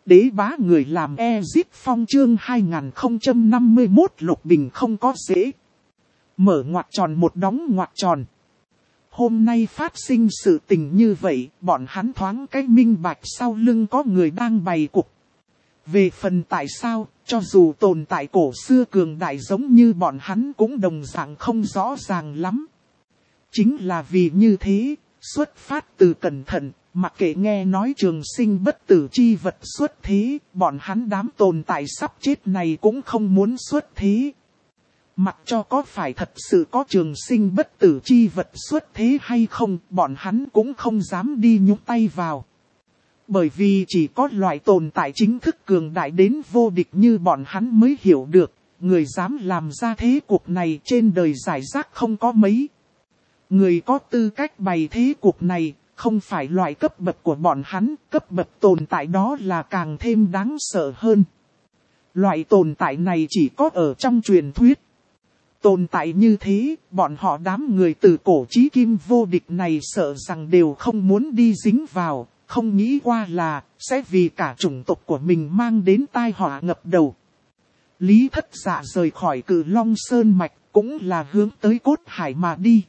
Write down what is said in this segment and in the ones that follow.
Đế bá người làm Ezip Phong chương 2051 lục bình không có dễ. Mở ngoặc tròn một đóng ngoặc tròn. Hôm nay phát sinh sự tình như vậy, bọn hắn thoáng cái minh bạch sau lưng có người đang bày cục. Về phần tại sao, cho dù tồn tại cổ xưa cường đại giống như bọn hắn cũng đồng dạng không rõ ràng lắm. Chính là vì như thế, xuất phát từ cẩn thận, mặc kệ nghe nói trường sinh bất tử chi vật xuất thế, bọn hắn đám tồn tại sắp chết này cũng không muốn xuất thế. Mặc cho có phải thật sự có trường sinh bất tử chi vật xuất thế hay không, bọn hắn cũng không dám đi nhúc tay vào. Bởi vì chỉ có loại tồn tại chính thức cường đại đến vô địch như bọn hắn mới hiểu được, người dám làm ra thế cuộc này trên đời giải rác không có mấy. Người có tư cách bày thế cuộc này, không phải loại cấp bậc của bọn hắn, cấp bậc tồn tại đó là càng thêm đáng sợ hơn. Loại tồn tại này chỉ có ở trong truyền thuyết. Tồn tại như thế, bọn họ đám người từ cổ chí kim vô địch này sợ rằng đều không muốn đi dính vào, không nghĩ qua là sẽ vì cả chủng tộc của mình mang đến tai họa ngập đầu. Lý Thất Dạ rời khỏi Cự Long Sơn Mạch cũng là hướng tới Cốt Hải mà đi.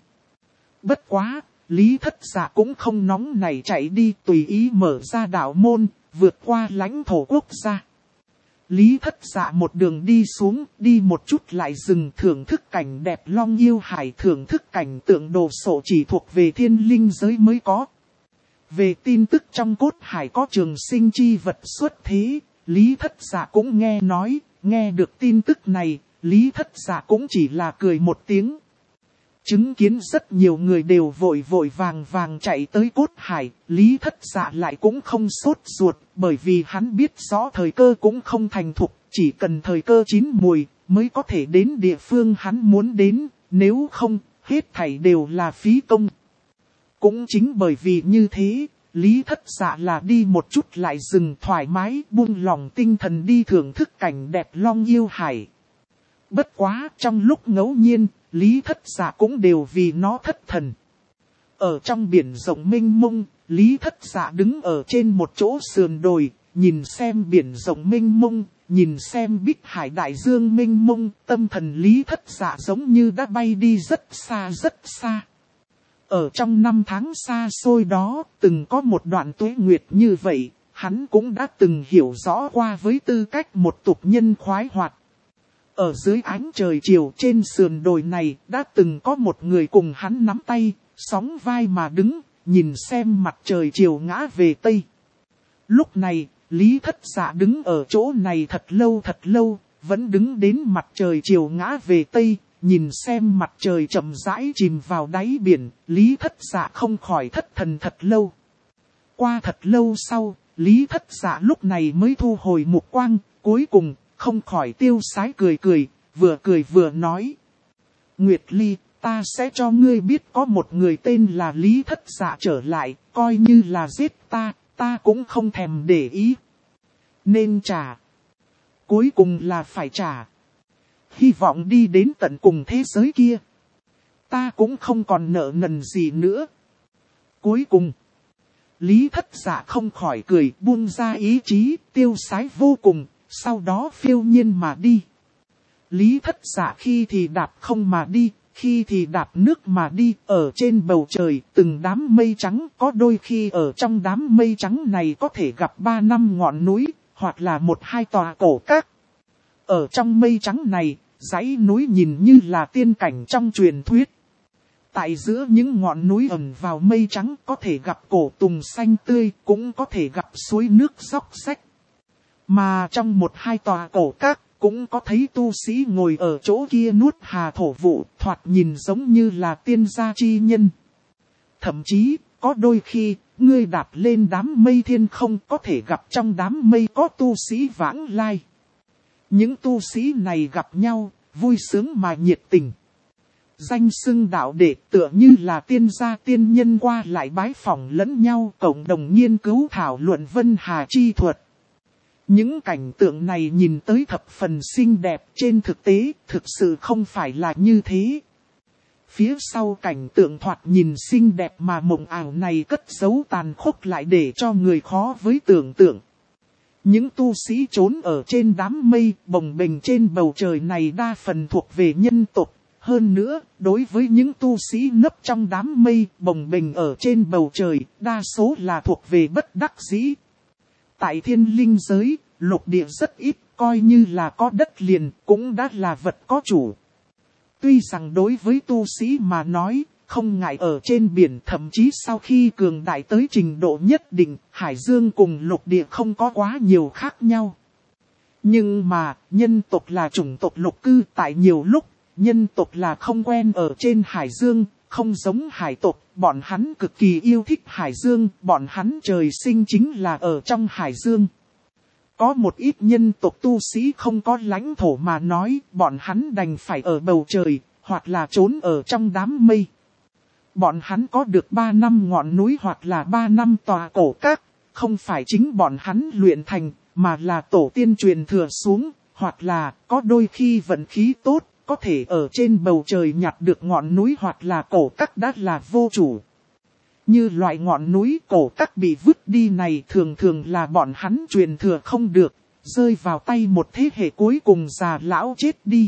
Bất quá, Lý Thất Dạ cũng không nóng nảy chạy đi tùy ý mở ra đạo môn, vượt qua lãnh thổ quốc gia. Lý Thất Dạ một đường đi xuống, đi một chút lại dừng thưởng thức cảnh đẹp Long Yêu Hải, thưởng thức cảnh tượng đồ sộ chỉ thuộc về thiên linh giới mới có. Về tin tức trong Cốt Hải có trường sinh chi vật xuất thế, Lý Thất Dạ cũng nghe nói, nghe được tin tức này, Lý Thất Dạ cũng chỉ là cười một tiếng. Chứng kiến rất nhiều người đều vội vội vàng vàng chạy tới Cốt Hải, Lý Thất Dạ lại cũng không sốt ruột, bởi vì hắn biết rõ thời cơ cũng không thành thục, chỉ cần thời cơ chín mùi mới có thể đến địa phương hắn muốn đến, nếu không, hết thảy đều là phí công. Cũng chính bởi vì như thế, Lý Thất Dạ là đi một chút lại dừng thoải mái buông lòng tinh thần đi thưởng thức cảnh đẹp Long Yêu Hải. Bất quá trong lúc ngẫu nhiên, Lý Thất Dạ cũng đều vì nó thất thần. Ở trong biển rộng mênh mông, Lý Thất Dạ đứng ở trên một chỗ sườn đồi, nhìn xem biển rộng mênh mông, nhìn xem bích hải đại dương mênh mông, tâm thần Lý Thất Dạ giống như đã bay đi rất xa rất xa. Ở trong năm tháng xa xôi đó, từng có một đoạn tuế nguyệt như vậy, hắn cũng đã từng hiểu rõ qua với tư cách một tục nhân khoái hoạt. Ở dưới ánh trời chiều trên sườn đồi này đã từng có một người cùng hắn nắm tay, sóng vai mà đứng, nhìn xem mặt trời chiều ngã về Tây. Lúc này, Lý Thất Dạ đứng ở chỗ này thật lâu, vẫn đứng đến mặt trời chiều ngã về Tây, nhìn xem mặt trời chậm rãi chìm vào đáy biển, Lý Thất Dạ không khỏi thất thần thật lâu. Qua thật lâu sau, Lý Thất Dạ lúc này mới thu hồi mục quang, cuối cùng không khỏi tiêu sái cười vừa nói. Nguyệt Ly, ta sẽ cho ngươi biết có một người tên là Lý Thất Dạ trở lại, coi như là giết ta cũng không thèm để ý. Nên trả. Cuối cùng là phải trả. Hy vọng đi đến tận cùng thế giới kia. Ta cũng không còn nợ nần gì nữa. Cuối cùng, Lý Thất Dạ không khỏi cười buông ra ý chí tiêu sái vô cùng. Sau đó phiêu nhiên mà đi. Lý Thất Dạ khi thì đạp không mà đi, khi thì đạp nước mà đi. Ở trên bầu trời từng đám mây trắng, có đôi khi ở trong đám mây trắng này có thể gặp 3-5 ngọn núi, hoặc là 1-2 tòa cổ các. Ở trong mây trắng này, dãy núi nhìn như là tiên cảnh trong truyền thuyết. Tại giữa những ngọn núi ẩn vào mây trắng có thể gặp cổ tùng xanh tươi, cũng có thể gặp suối nước róc rách. Mà trong 1-2 tòa cổ các, cũng có thấy tu sĩ ngồi ở chỗ kia nuốt hà thổ vụ, thoạt nhìn giống như là tiên gia chi nhân. Thậm chí, có đôi khi, ngươi đạp lên đám mây thiên không có thể gặp trong đám mây có tu sĩ vãng lai. Những tu sĩ này gặp nhau, vui sướng mà nhiệt tình. Danh xưng đạo đệ tựa như là tiên gia tiên nhân qua lại bái phỏng lẫn nhau, cộng đồng nghiên cứu thảo luận vân hà chi thuật. Những cảnh tượng này nhìn tới thập phần xinh đẹp, trên thực tế, thực sự không phải là như thế. Phía sau cảnh tượng thoạt nhìn xinh đẹp mà mộng ảo này cất giấu tàn khốc lại để cho người khó với tưởng tượng. Những tu sĩ trốn ở trên đám mây bồng bềnh trên bầu trời này đa phần thuộc về nhân tộc. Hơn nữa, đối với những tu sĩ nấp trong đám mây bồng bềnh ở trên bầu trời, đa số là thuộc về bất đắc dĩ. Tại thiên linh giới, lục địa rất ít, coi như là có đất liền, cũng đã là vật có chủ. Tuy rằng đối với tu sĩ mà nói, không ngại ở trên biển, thậm chí sau khi cường đại tới trình độ nhất định, hải dương cùng lục địa không có quá nhiều khác nhau. Nhưng mà, nhân tộc là chủng tộc lục cư, tại nhiều lúc, nhân tộc là không quen ở trên hải dương, không giống hải tộc, bọn hắn cực kỳ yêu thích hải dương, bọn hắn trời sinh chính là ở trong hải dương. Có một ít nhân tộc tu sĩ không có lãnh thổ mà nói, bọn hắn đành phải ở bầu trời, hoặc là trốn ở trong đám mây. Bọn hắn có được 3 năm ngọn núi hoặc là 3 năm tòa cổ các, không phải chính bọn hắn luyện thành, mà là tổ tiên truyền thừa xuống, hoặc là có đôi khi vận khí tốt, có thể ở trên bầu trời nhặt được ngọn núi hoặc là cổ các đã là vô chủ. Như loại ngọn núi cổ các bị vứt đi này thường thường là bọn hắn truyền thừa không được, rơi vào tay một thế hệ cuối cùng già lão chết đi.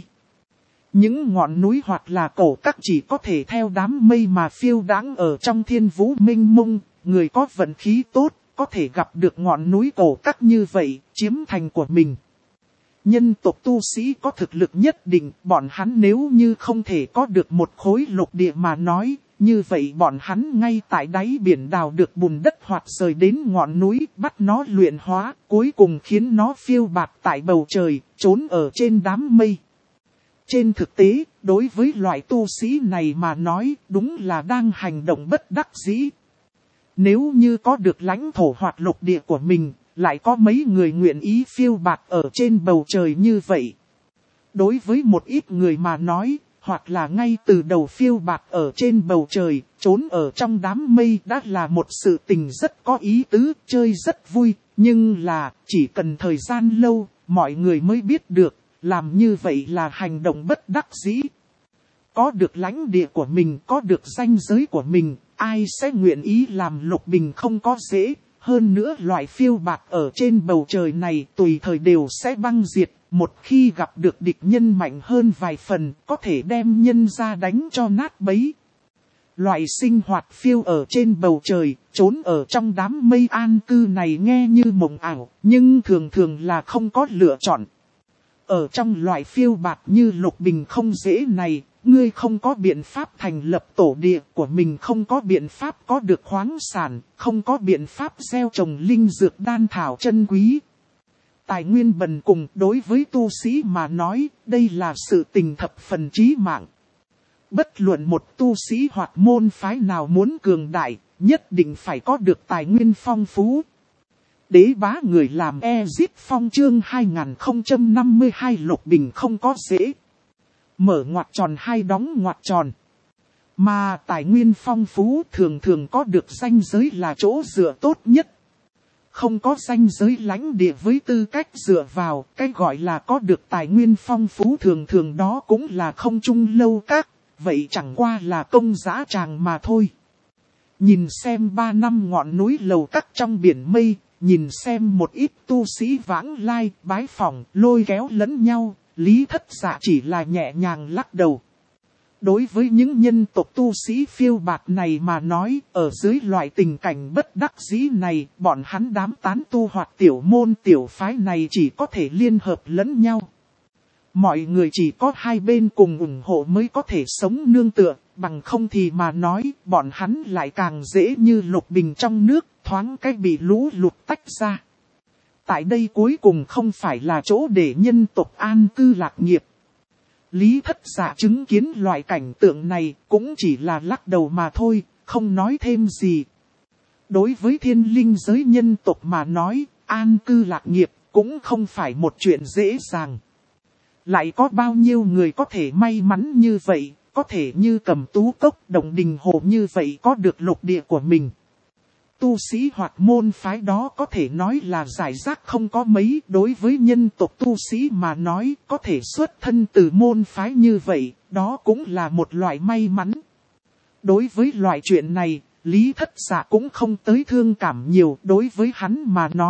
Những ngọn núi hoặc là cổ các chỉ có thể theo đám mây mà phiêu đãng ở trong thiên vũ mênh mông, người có vận khí tốt, có thể gặp được ngọn núi cổ các như vậy, chiếm thành của mình. Nhân tộc tu sĩ có thực lực nhất định, bọn hắn nếu như không thể có được một khối lục địa mà nói, như vậy bọn hắn ngay tại đáy biển đào được bùn đất hoặc rời đến ngọn núi, bắt nó luyện hóa, cuối cùng khiến nó phiêu bạt tại bầu trời, trốn ở trên đám mây. Trên thực tế, đối với loại tu sĩ này mà nói, đúng là đang hành động bất đắc dĩ. Nếu như có được lãnh thổ hoặc lục địa của mình, lại có mấy người nguyện ý phiêu bạt ở trên bầu trời như vậy. Đối với một ít người mà nói, hoặc là ngay từ đầu phiêu bạt ở trên bầu trời, trốn ở trong đám mây đã là một sự tình rất có ý tứ, chơi rất vui, nhưng là chỉ cần thời gian lâu, mọi người mới biết được, làm như vậy là hành động bất đắc dĩ. Có được lãnh địa của mình, có được ranh giới của mình, ai sẽ nguyện ý làm lục bình không có dễ. Hơn nữa loại phiêu bạt ở trên bầu trời này tùy thời đều sẽ băng diệt, một khi gặp được địch nhân mạnh hơn vài phần, có thể đem nhân ra đánh cho nát bấy. Loại sinh hoạt phiêu ở trên bầu trời, trốn ở trong đám mây an cư này nghe như mộng ảo, nhưng thường thường là không có lựa chọn. Ở trong loại phiêu bạt như lục bình không dễ này, ngươi không có biện pháp thành lập tổ địa của mình, không có biện pháp có được khoáng sản, không có biện pháp gieo trồng linh dược đan thảo chân quý. Tài nguyên bần cùng đối với tu sĩ mà nói, đây là sự tình thập phần chí mạng. Bất luận một tu sĩ hoặc môn phái nào muốn cường đại, nhất định phải có được tài nguyên phong phú. Đế bá người làm Ezit Phong chương 2052 lục bình không có dễ. Mở ngoặc tròn hay đóng ngoặc tròn. Mà tài nguyên phong phú thường thường có được ranh giới là chỗ dựa tốt nhất. Không có ranh giới lãnh địa với tư cách dựa vào, cái gọi là có được tài nguyên phong phú thường thường đó cũng là không trung lâu các, vậy chẳng qua là công dã tràng mà thôi. Nhìn xem 3 năm ngọn núi lầu các trong biển mây, nhìn xem một ít tu sĩ vãng lai, bái phỏng, lôi kéo lẫn nhau, Lý Thất Dạ chỉ là nhẹ nhàng lắc đầu. Đối với những nhân tộc tu sĩ phiêu bạt này mà nói, ở dưới loại tình cảnh bất đắc dĩ này, bọn hắn đám tán tu hoặc tiểu môn tiểu phái này chỉ có thể liên hợp lẫn nhau. Mọi người chỉ có hai bên cùng ủng hộ mới có thể sống nương tựa, bằng không thì mà nói, bọn hắn lại càng dễ như lục bình trong nước, thoáng cách bị lũ lụt tách ra. Tại đây cuối cùng không phải là chỗ để nhân tộc an cư lạc nghiệp. Lý Thất Dạ chứng kiến loại cảnh tượng này cũng chỉ là lắc đầu mà thôi, không nói thêm gì. Đối với thiên linh giới nhân tộc mà nói, an cư lạc nghiệp cũng không phải một chuyện dễ dàng. Lại có bao nhiêu người có thể may mắn như vậy, có thể như Cầm Tú Cốc, Động Đình Hồ như vậy có được lục địa của mình. Tu sĩ hoặc môn phái đó có thể nói là giải rác không có mấy, đối với nhân tộc tu sĩ mà nói có thể xuất thân từ môn phái như vậy, đó cũng là một loại may mắn. Đối với loại chuyện này, Lý Thất Dạ cũng không tới thương cảm nhiều, đối với hắn mà nói,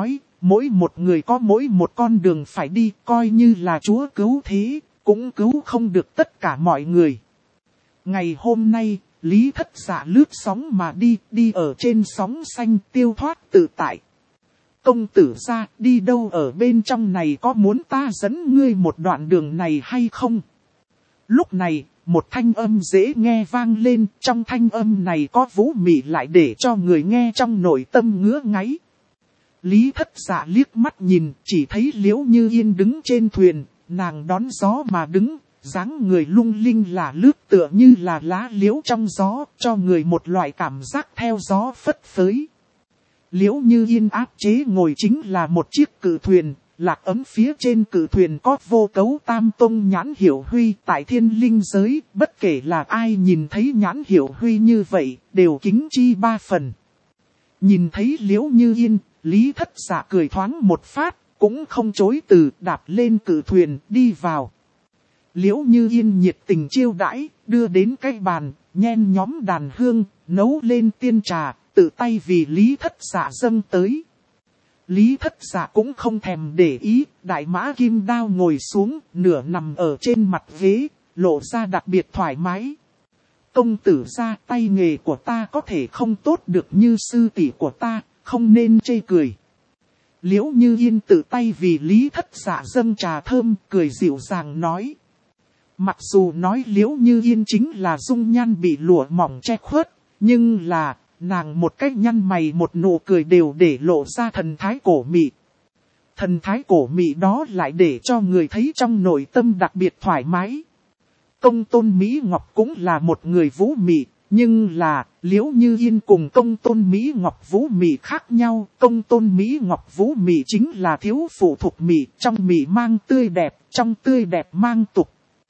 mỗi một người có mỗi một con đường phải đi, coi như là Chúa cứu thế, cũng cứu không được tất cả mọi người. Ngày hôm nay, Lý Thất Dạ lướt sóng mà đi ở trên sóng xanh tiêu thoát tự tại. Công tử gia, đi đâu ở bên trong này, có muốn ta dẫn ngươi một đoạn đường này hay không? Lúc này, một thanh âm dễ nghe vang lên, trong thanh âm này có vũ mị lại để cho người nghe trong nội tâm ngứa ngáy. Lý Thất Dạ liếc mắt nhìn, chỉ thấy Liễu Như Yên đứng trên thuyền, nàng đón gió mà đứng, dáng người lung linh là lướt tựa như là lá liễu trong gió, cho người một loại cảm giác theo gió phất phới. Liễu Như Yên áp chế ngồi chính là một chiếc cự thuyền, lạc ấm phía trên cự thuyền có vô cấu tam tông nhãn hiểu huy. Tại thiên linh giới, bất kể là ai nhìn thấy nhãn hiểu huy như vậy, đều kính chi ba phần. Nhìn thấy Liễu Như Yên, Lý Thất Dạ cười thoáng một phát, cũng không chối từ, đạp lên cự thuyền, đi vào. Liễu Như Yên nhiệt tình chiêu đãi, đưa đến cái bàn, nhen nhóm đàn hương, nấu lên tiên trà, tự tay vì Lý Thất Dạ dâng tới. Lý Thất Dạ cũng không thèm để ý, đại mã kim đao ngồi xuống, nửa nằm ở trên mặt ghế, lộ ra đặc biệt thoải mái. Công tử gia, tay nghề của ta có thể không tốt được như sư tỷ của ta, không nên chê cười. Liễu Như Yên tự tay vì Lý Thất Dạ dâng trà thơm, cười dịu dàng nói. Mặc dù nói Liễu Như Yên chính là dung nhan bị lụa mỏng che khuất, nhưng là, nàng một cách nhăn mày một nụ cười đều để lộ ra thần thái cổ mị. Thần thái cổ mị đó lại để cho người thấy trong nội tâm đặc biệt thoải mái. Công tôn Mỹ Ngọc cũng là một người vũ mị, nhưng là, Liễu Như Yên cùng công tôn Mỹ Ngọc vũ mị khác nhau. Công tôn Mỹ Ngọc vũ mị chính là thiếu phụ thuộc mị, trong mị mang tươi đẹp, trong tươi đẹp mang tục.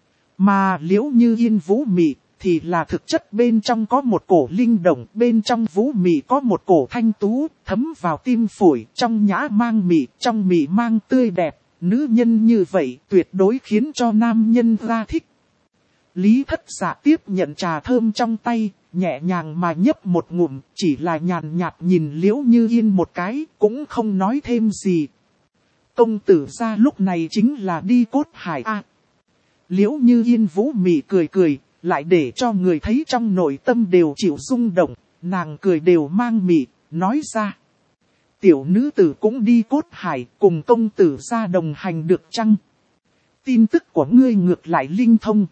Mà Liễu Như Yên vũ mị thì là thực chất bên trong có một cổ linh động, bên trong vũ mị có một cổ thanh tú, thấm vào tim phổi, trong nhã mang mị, trong mị mang tươi đẹp. Nữ nhân như vậy tuyệt đối khiến cho nam nhân ra thích. Lý Thất Dạ tiếp nhận trà thơm trong tay, nhẹ nhàng mà nhấp một ngụm, chỉ là nhàn nhạt nhìn Liễu Như Yên một cái, cũng không nói thêm gì. Công tử gia lúc này chính là đi Cốt Hải a. Liễu Như Yên vũ mị cười cười, lại để cho người thấy trong nội tâm đều chịu rung động, nàng cười đều mang mị, nói ra. Tiểu nữ tử cũng đi Cốt Hải, cùng công tử gia đồng hành được chăng? Tin tức của ngươi ngược lại linh thông.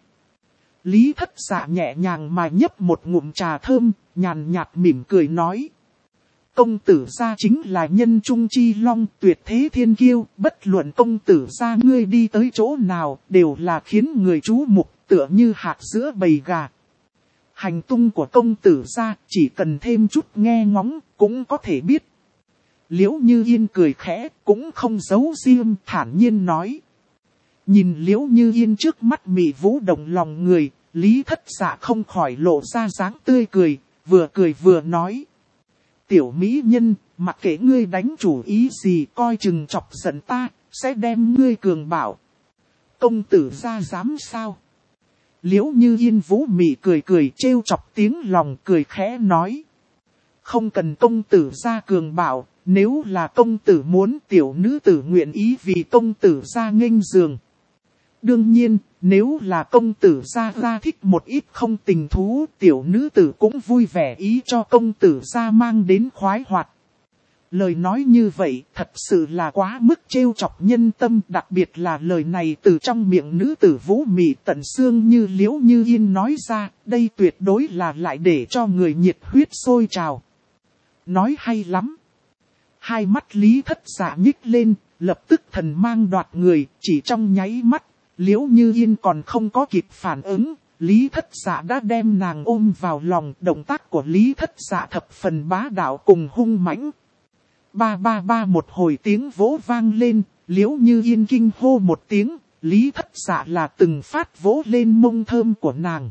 Lý Thất Dạ nhẹ nhàng mà nhấp một ngụm trà thơm, nhàn nhạt mỉm cười nói. Công tử gia chính là nhân trung chi long, tuyệt thế thiên kiêu, bất luận công tử gia ngươi đi tới chỗ nào, đều là khiến người chú mục, tựa như hạt giữa bầy gà. Hành tung của công tử gia, chỉ cần thêm chút nghe ngóng, cũng có thể biết. Liễu Như Yên cười khẽ, cũng không giấu riêng, thản nhiên nói. Nhìn Liễu Như Yên trước mắt mị vũ động lòng người, Lý Thất Dạ không khỏi lộ ra dáng tươi cười vừa nói. Tiểu mỹ nhân, mặc kệ ngươi đánh chủ ý gì, coi chừng chọc giận ta, sẽ đem ngươi cường bảo. Công tử gia dám sao? Liễu Như Yên vũ mị cười trêu chọc tiếng lòng, cười khẽ nói. Không cần công tử gia cường bảo, nếu là công tử muốn, tiểu nữ tử nguyện ý vì công tử gia nghênh giường. Đương nhiên, nếu là công tử gia thích một ít không tình thú, tiểu nữ tử cũng vui vẻ ý cho công tử gia mang đến khoái hoạt. Lời nói như vậy thật sự là quá mức trêu chọc nhân tâm, đặc biệt là lời này từ trong miệng nữ tử vũ mị tận xương như Liễu Như Yên nói ra, đây tuyệt đối là lại để cho người nhiệt huyết sôi trào. Nói hay lắm. Hai mắt Lý Thất Dạ nhích lên, lập tức thần mang đoạt người, chỉ trong nháy mắt. Liễu Như Yên còn không có kịp phản ứng, Lý Thất Dạ đã đem nàng ôm vào lòng. Động tác của Lý Thất Dạ thập phần bá đạo cùng hung mãnh. Ba ba ba một hồi tiếng vỗ vang lên, Liễu Như Yên kinh hô một tiếng, Lý Thất Dạ là từng phát vỗ lên mông thơm của nàng.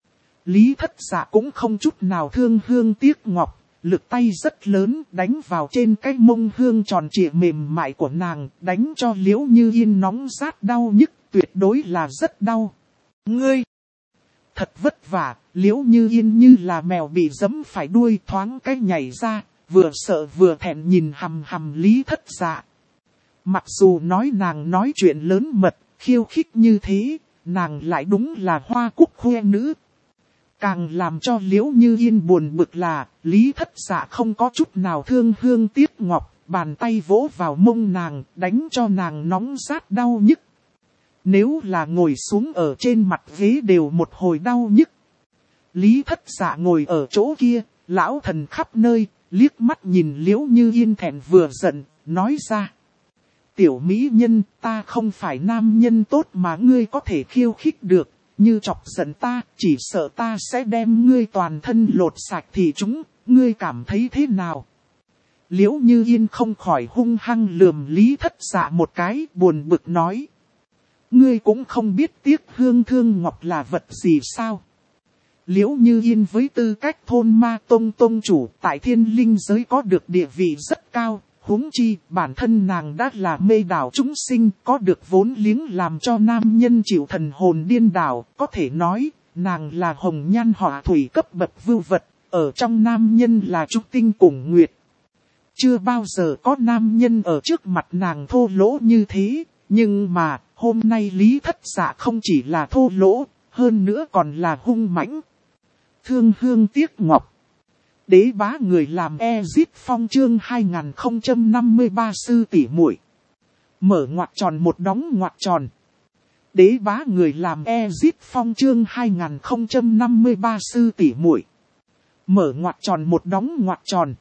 Lý Thất Dạ cũng không chút nào thương hương tiếc ngọc, lực tay rất lớn đánh vào trên cái mông hương tròn trịa mềm mại của nàng, đánh cho Liễu Như Yên nóng rát đau nhức, tuyệt đối là rất đau. Ngươi! Thật vất vả, Liễu Như Yên như là mèo bị giẫm phải đuôi, thoáng cái nhảy ra, vừa sợ vừa thẹn nhìn hằm hằm Lý Thất Dạ. Mặc dù nói nàng nói chuyện lớn mật, khiêu khích như thế, nàng lại đúng là hoa cúc khoe nữ. Càng làm cho Liễu Như Yên buồn bực là, Lý Thất Dạ không có chút nào thương hương tiếc ngọc, bàn tay vỗ vào mông nàng, đánh cho nàng nóng rát đau nhức. Nếu là ngồi xuống ở trên mặt ghế đều một hồi đau nhức. Lý Thất Dạ ngồi ở chỗ kia, lão thần khắp nơi, liếc mắt nhìn Liễu Như Yên thẹn vừa giận, nói ra. Tiểu mỹ nhân, ta không phải nam nhân tốt mà ngươi có thể khiêu khích được, như chọc giận ta, chỉ sợ ta sẽ đem ngươi toàn thân lột sạch thì chúng, ngươi cảm thấy thế nào? Liễu Như Yên không khỏi hung hăng lườm Lý Thất Dạ một cái, buồn bực nói. Ngươi cũng không biết tiếc hương thương ngọc là vật gì sao? Liễu Như Yên với tư cách thôn ma tông tông chủ tại thiên linh giới có được địa vị rất cao, huống chi bản thân nàng đã là mê đảo chúng sinh, có được vốn liếng làm cho nam nhân chịu thần hồn điên đảo, có thể nói nàng là hồng nhan họa thủy cấp bậc vưu vật, ở trong nam nhân là trúc tinh cùng nguyệt. Chưa bao giờ có nam nhân ở trước mặt nàng thô lỗ như thế, nhưng mà hôm nay Lý Thất Dạ không chỉ là thô lỗ, hơn nữa còn là hung mãnh. Thương hương tiếc ngọc. Đế bá người làm Ezit Phong chương 2053 sư tỷ muội. Mở ngoặc tròn một đóng ngoặc tròn. Đế bá người làm Ezit Phong chương 2053 sư tỷ muội. Mở ngoặc tròn một đóng ngoặc tròn.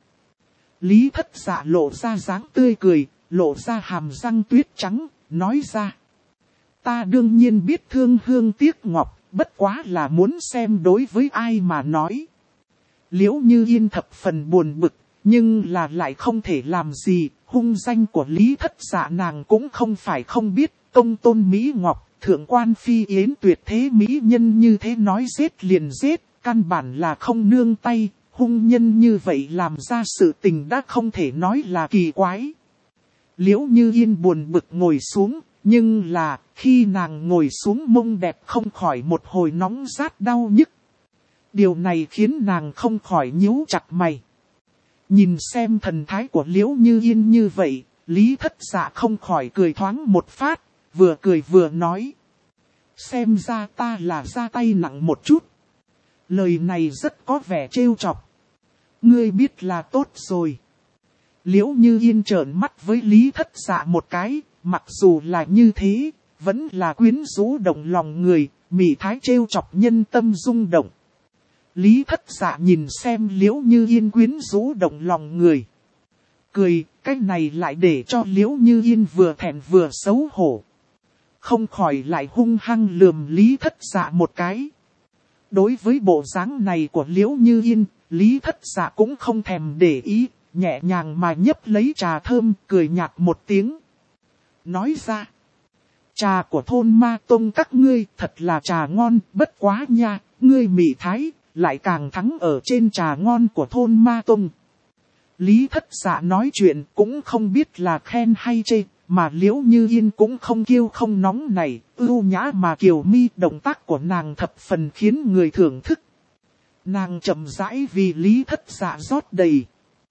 Lý Thất Dạ lộ ra dáng tươi cười, lộ ra hàm răng tuyết trắng, nói ra. Ta đương nhiên biết thương hương tiếc ngọc, bất quá là muốn xem đối với ai mà nói. Liễu Như Yên thập phần buồn bực, nhưng là lại không thể làm gì, hung danh của Lý Thất Dạ nàng cũng không phải không biết, công tôn Mỹ Ngọc, thượng quan phi yến tuyệt thế mỹ nhân như thế nói giết liền giết, căn bản là không nương tay, hung nhân như vậy làm ra sự tình đã không thể nói là kỳ quái. Liễu Như Yên buồn bực ngồi xuống, nhưng là khi nàng ngồi xuống mông đẹp không khỏi một hồi nóng rát đau nhức. Điều này khiến nàng không khỏi nhíu chặt mày. Nhìn xem thần thái của Liễu Như Yên như vậy, Lý Thất Dạ không khỏi cười thoáng một phát, vừa cười vừa nói. Xem ra ta là ra tay nặng một chút. Lời này rất có vẻ trêu chọc. Ngươi biết là tốt rồi. Liễu Như Yên trợn mắt với Lý Thất Dạ một cái, mặc dù là như thế, vẫn là quyến rũ động lòng người, mị thái trêu chọc nhân tâm rung động. Lý Thất Dạ nhìn xem Liễu Như Yên quyến rũ động lòng người. Cười, cái này lại để cho Liễu Như Yên vừa thẹn vừa xấu hổ. Không khỏi lại hung hăng lườm Lý Thất Dạ một cái. Đối với bộ dáng này của Liễu Như Yên, Lý Thất Dạ cũng không thèm để ý, nhẹ nhàng mà nhấp lấy trà thơm, cười nhạt một tiếng. Nói ra, trà của thôn Ma Tông các ngươi thật là trà ngon, bất quá nha, ngươi mị thái, lại càng thắng ở trên trà ngon của thôn Ma Tông. Lý Thất Dạ nói chuyện cũng không biết là khen hay chê, mà Liễu Như Yên cũng không kiêu không nóng này, ưu nhã mà kiều mi, động tác của nàng thập phần khiến người thưởng thức. Nàng chậm rãi vì Lý Thất Dạ rót đầy.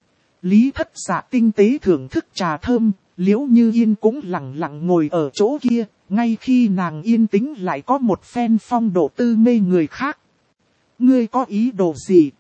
Lý Thất Dạ tinh tế thưởng thức trà thơm, Liễu Như Yên cũng lặng lặng ngồi ở chỗ kia, ngay khi nàng yên tĩnh lại có một phen phong độ tư mê người khác. Ngươi có ý đồ gì?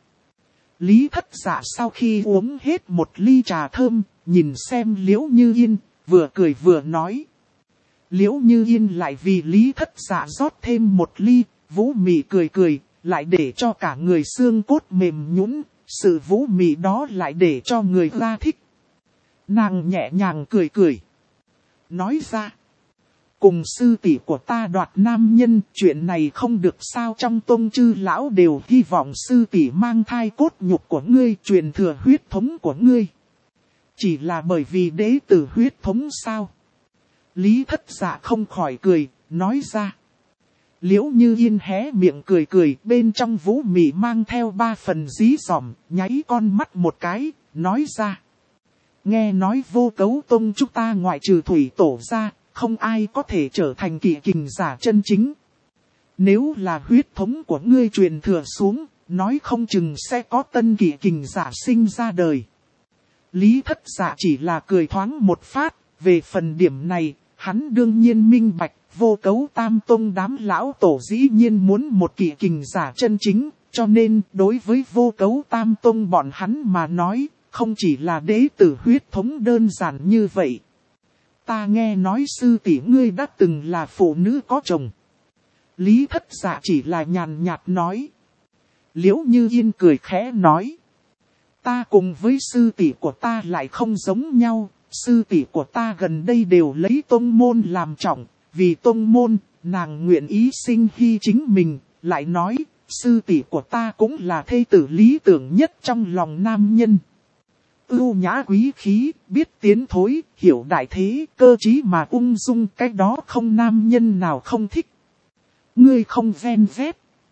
Lý Thất Dạ sau khi uống hết một ly trà thơm, nhìn xem Liễu Như Yên, vừa cười vừa nói. Liễu Như Yên lại vì Lý Thất Dạ rót thêm một ly, vũ mị cười cười, lại để cho cả người xương cốt mềm nhũn, sự vũ mị đó lại để cho người ta thích. Nàng nhẹ nhàng cười cười. Nói ra. Cùng sư tỷ của ta đoạt nam nhân, chuyện này không được sao, trong tông chư lão đều hy vọng sư tỷ mang thai cốt nhục của ngươi, truyền thừa huyết thống của ngươi. Chỉ là bởi vì đế tử huyết thống sao? Lý Thất Dạ không khỏi cười, nói ra. Liễu Như Yên hé miệng cười cười, bên trong vũ mị mang theo 3 phần dí dỏm, nháy con mắt một cái, nói ra. Nghe nói Vô Cấu Tông chúng ta ngoại trừ thủy tổ ra, không ai có thể trở thành kỵ kình giả chân chính. Nếu là huyết thống của ngươi truyền thừa xuống, nói không chừng sẽ có tân kỵ kình giả sinh ra đời. Lý Thất Dạ chỉ là cười thoáng một phát, Về phần điểm này, hắn đương nhiên minh bạch, Vô Cấu Tam Tông đám lão tổ dĩ nhiên muốn một kỳ kình giả chân chính, cho nên đối với Vô Cấu Tam Tông bọn hắn mà nói, không chỉ là đế tử huyết thống đơn giản như vậy. Ta nghe nói sư tỷ ngươi đã từng là phụ nữ có chồng. Lý Thất Dạ chỉ là nhàn nhạt nói. Liễu Như Yên cười khẽ nói. Ta cùng với sư tỷ của ta lại không giống nhau, sư tỷ của ta gần đây đều lấy tông môn làm trọng, vì tông môn, nàng nguyện ý sinh hy chính mình, lại nói, sư tỷ của ta cũng là thê tử lý tưởng nhất trong lòng nam nhân. Ưu nhã quý khí, biết tiến thối, hiểu đại thế, cơ trí mà ung dung, cái đó không nam nhân nào không thích. Ngươi không ven vét.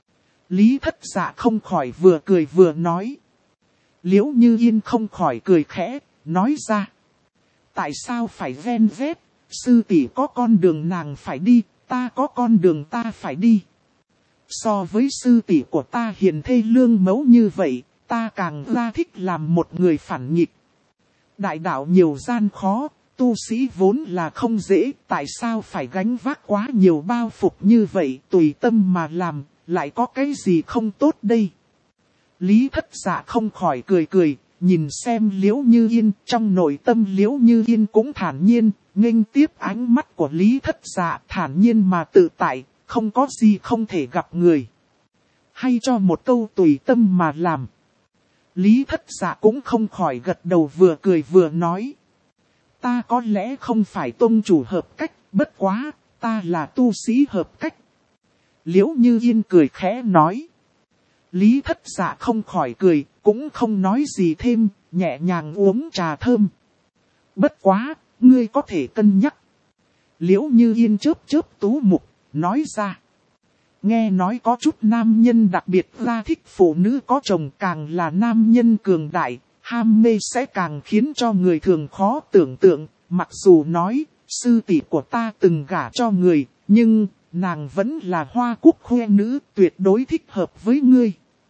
Lý Thất Dạ không khỏi vừa cười vừa nói. Liễu Như Yên không khỏi cười khẽ, nói ra. Tại sao phải ven vét, sư tỷ có con đường nàng phải đi, ta có con đường ta phải đi. So với sư tỷ của ta hiền thê lương mẫu như vậy, ta càng ra thích làm một người phản nghịch. Đại đạo nhiều gian khó, tu sĩ vốn là không dễ, tại sao phải gánh vác quá nhiều bao phục như vậy, tùy tâm mà làm, lại có cái gì không tốt đây. Lý Thất Dạ không khỏi cười cười, nhìn xem Liễu Như Yên, trong nội tâm Liễu Như Yên cũng thản nhiên, nghênh tiếp ánh mắt của Lý Thất Dạ, thản nhiên mà tự tại, không có gì không thể gặp người. Hay cho một câu tùy tâm mà làm. Lý Thất Dạ cũng không khỏi gật đầu vừa cười vừa nói. Ta có lẽ không phải tông chủ hợp cách, bất quá, ta là tu sĩ hợp cách. Liễu Như Yên cười khẽ nói. Lý Thất Dạ không khỏi cười, cũng không nói gì thêm, nhẹ nhàng uống trà thơm. Bất quá, ngươi có thể cân nhắc. Liễu Như Yên chớp chớp tú mục, nói ra. Nghe nói có chút nam nhân đặc biệt ra thích phụ nữ có chồng, càng là nam nhân cường đại, ham mê sẽ càng khiến cho người thường khó tưởng tượng. Mặc dù nói, sư tỷ của ta từng gả cho người, nhưng nàng vẫn là hoa cúc khoe nữ, tuyệt đối thích hợp với ngươi.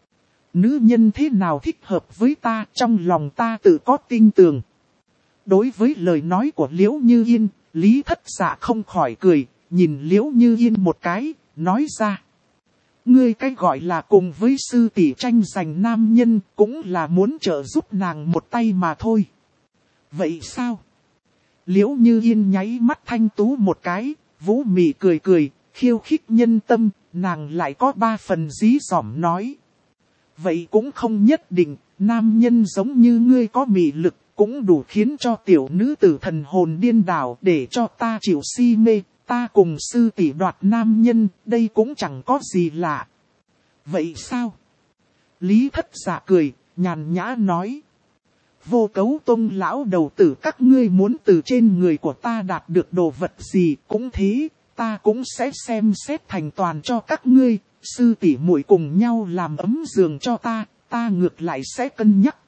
Nữ nhân thế nào thích hợp với ta, trong lòng ta tự có tin tưởng. Đối với lời nói của Liễu Như Yên, Lý Thất Dạ không khỏi cười, nhìn Liễu Như Yên một cái, nói ra. Ngươi cái gọi là cùng với sư tỷ tranh giành nam nhân, cũng là muốn trợ giúp nàng một tay mà thôi. Vậy sao? Liễu Như Yên nháy mắt thanh tú một cái, vũ mị cười cười, khiêu khích nhân tâm, nàng lại có 3 phần dí dỏm nói. Vậy cũng không nhất định, nam nhân giống như ngươi có mị lực, cũng đủ khiến cho tiểu nữ tử thần hồn điên đảo để cho ta chịu si mê, ta cùng sư tỷ đoạt nam nhân, đây cũng chẳng có gì lạ. Vậy sao? Lý Thất Dạ cười, nhàn nhã nói. Vô Cấu Tông lão đầu tử các ngươi muốn từ trên người của ta đạt được đồ vật gì cũng thế, ta cũng sẽ xem xét thành toàn cho các ngươi, sư tỷ muội cùng nhau làm ấm giường cho ta ngược lại sẽ cân nhắc.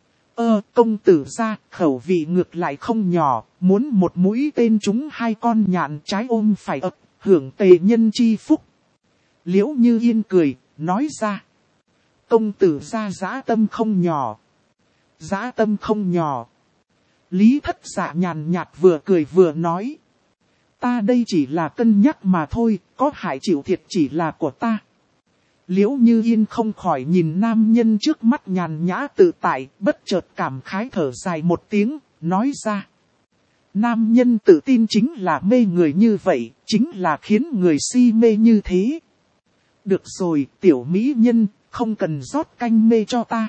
Công tử gia, khẩu vị ngược lại không nhỏ, muốn một mũi tên trúng 2 con nhạn trái ôm phải ập, hưởng tề nhân chi phúc. Liễu Như Yên cười, nói ra. Công tử gia dã tâm không nhỏ. Dã tâm không nhỏ. Lý Thất Dạ nhàn nhạt vừa cười vừa nói. Ta đây chỉ là cân nhắc mà thôi, có hại chịu thiệt chỉ là của ta. Liễu Như Yên không khỏi nhìn nam nhân trước mắt nhàn nhã tự tại, bất chợt cảm khái thở dài một tiếng, nói ra. Nam nhân tự tin chính là mê người như vậy, chính là khiến người si mê như thế. Được rồi, tiểu mỹ nhân, không cần rót canh mê cho ta.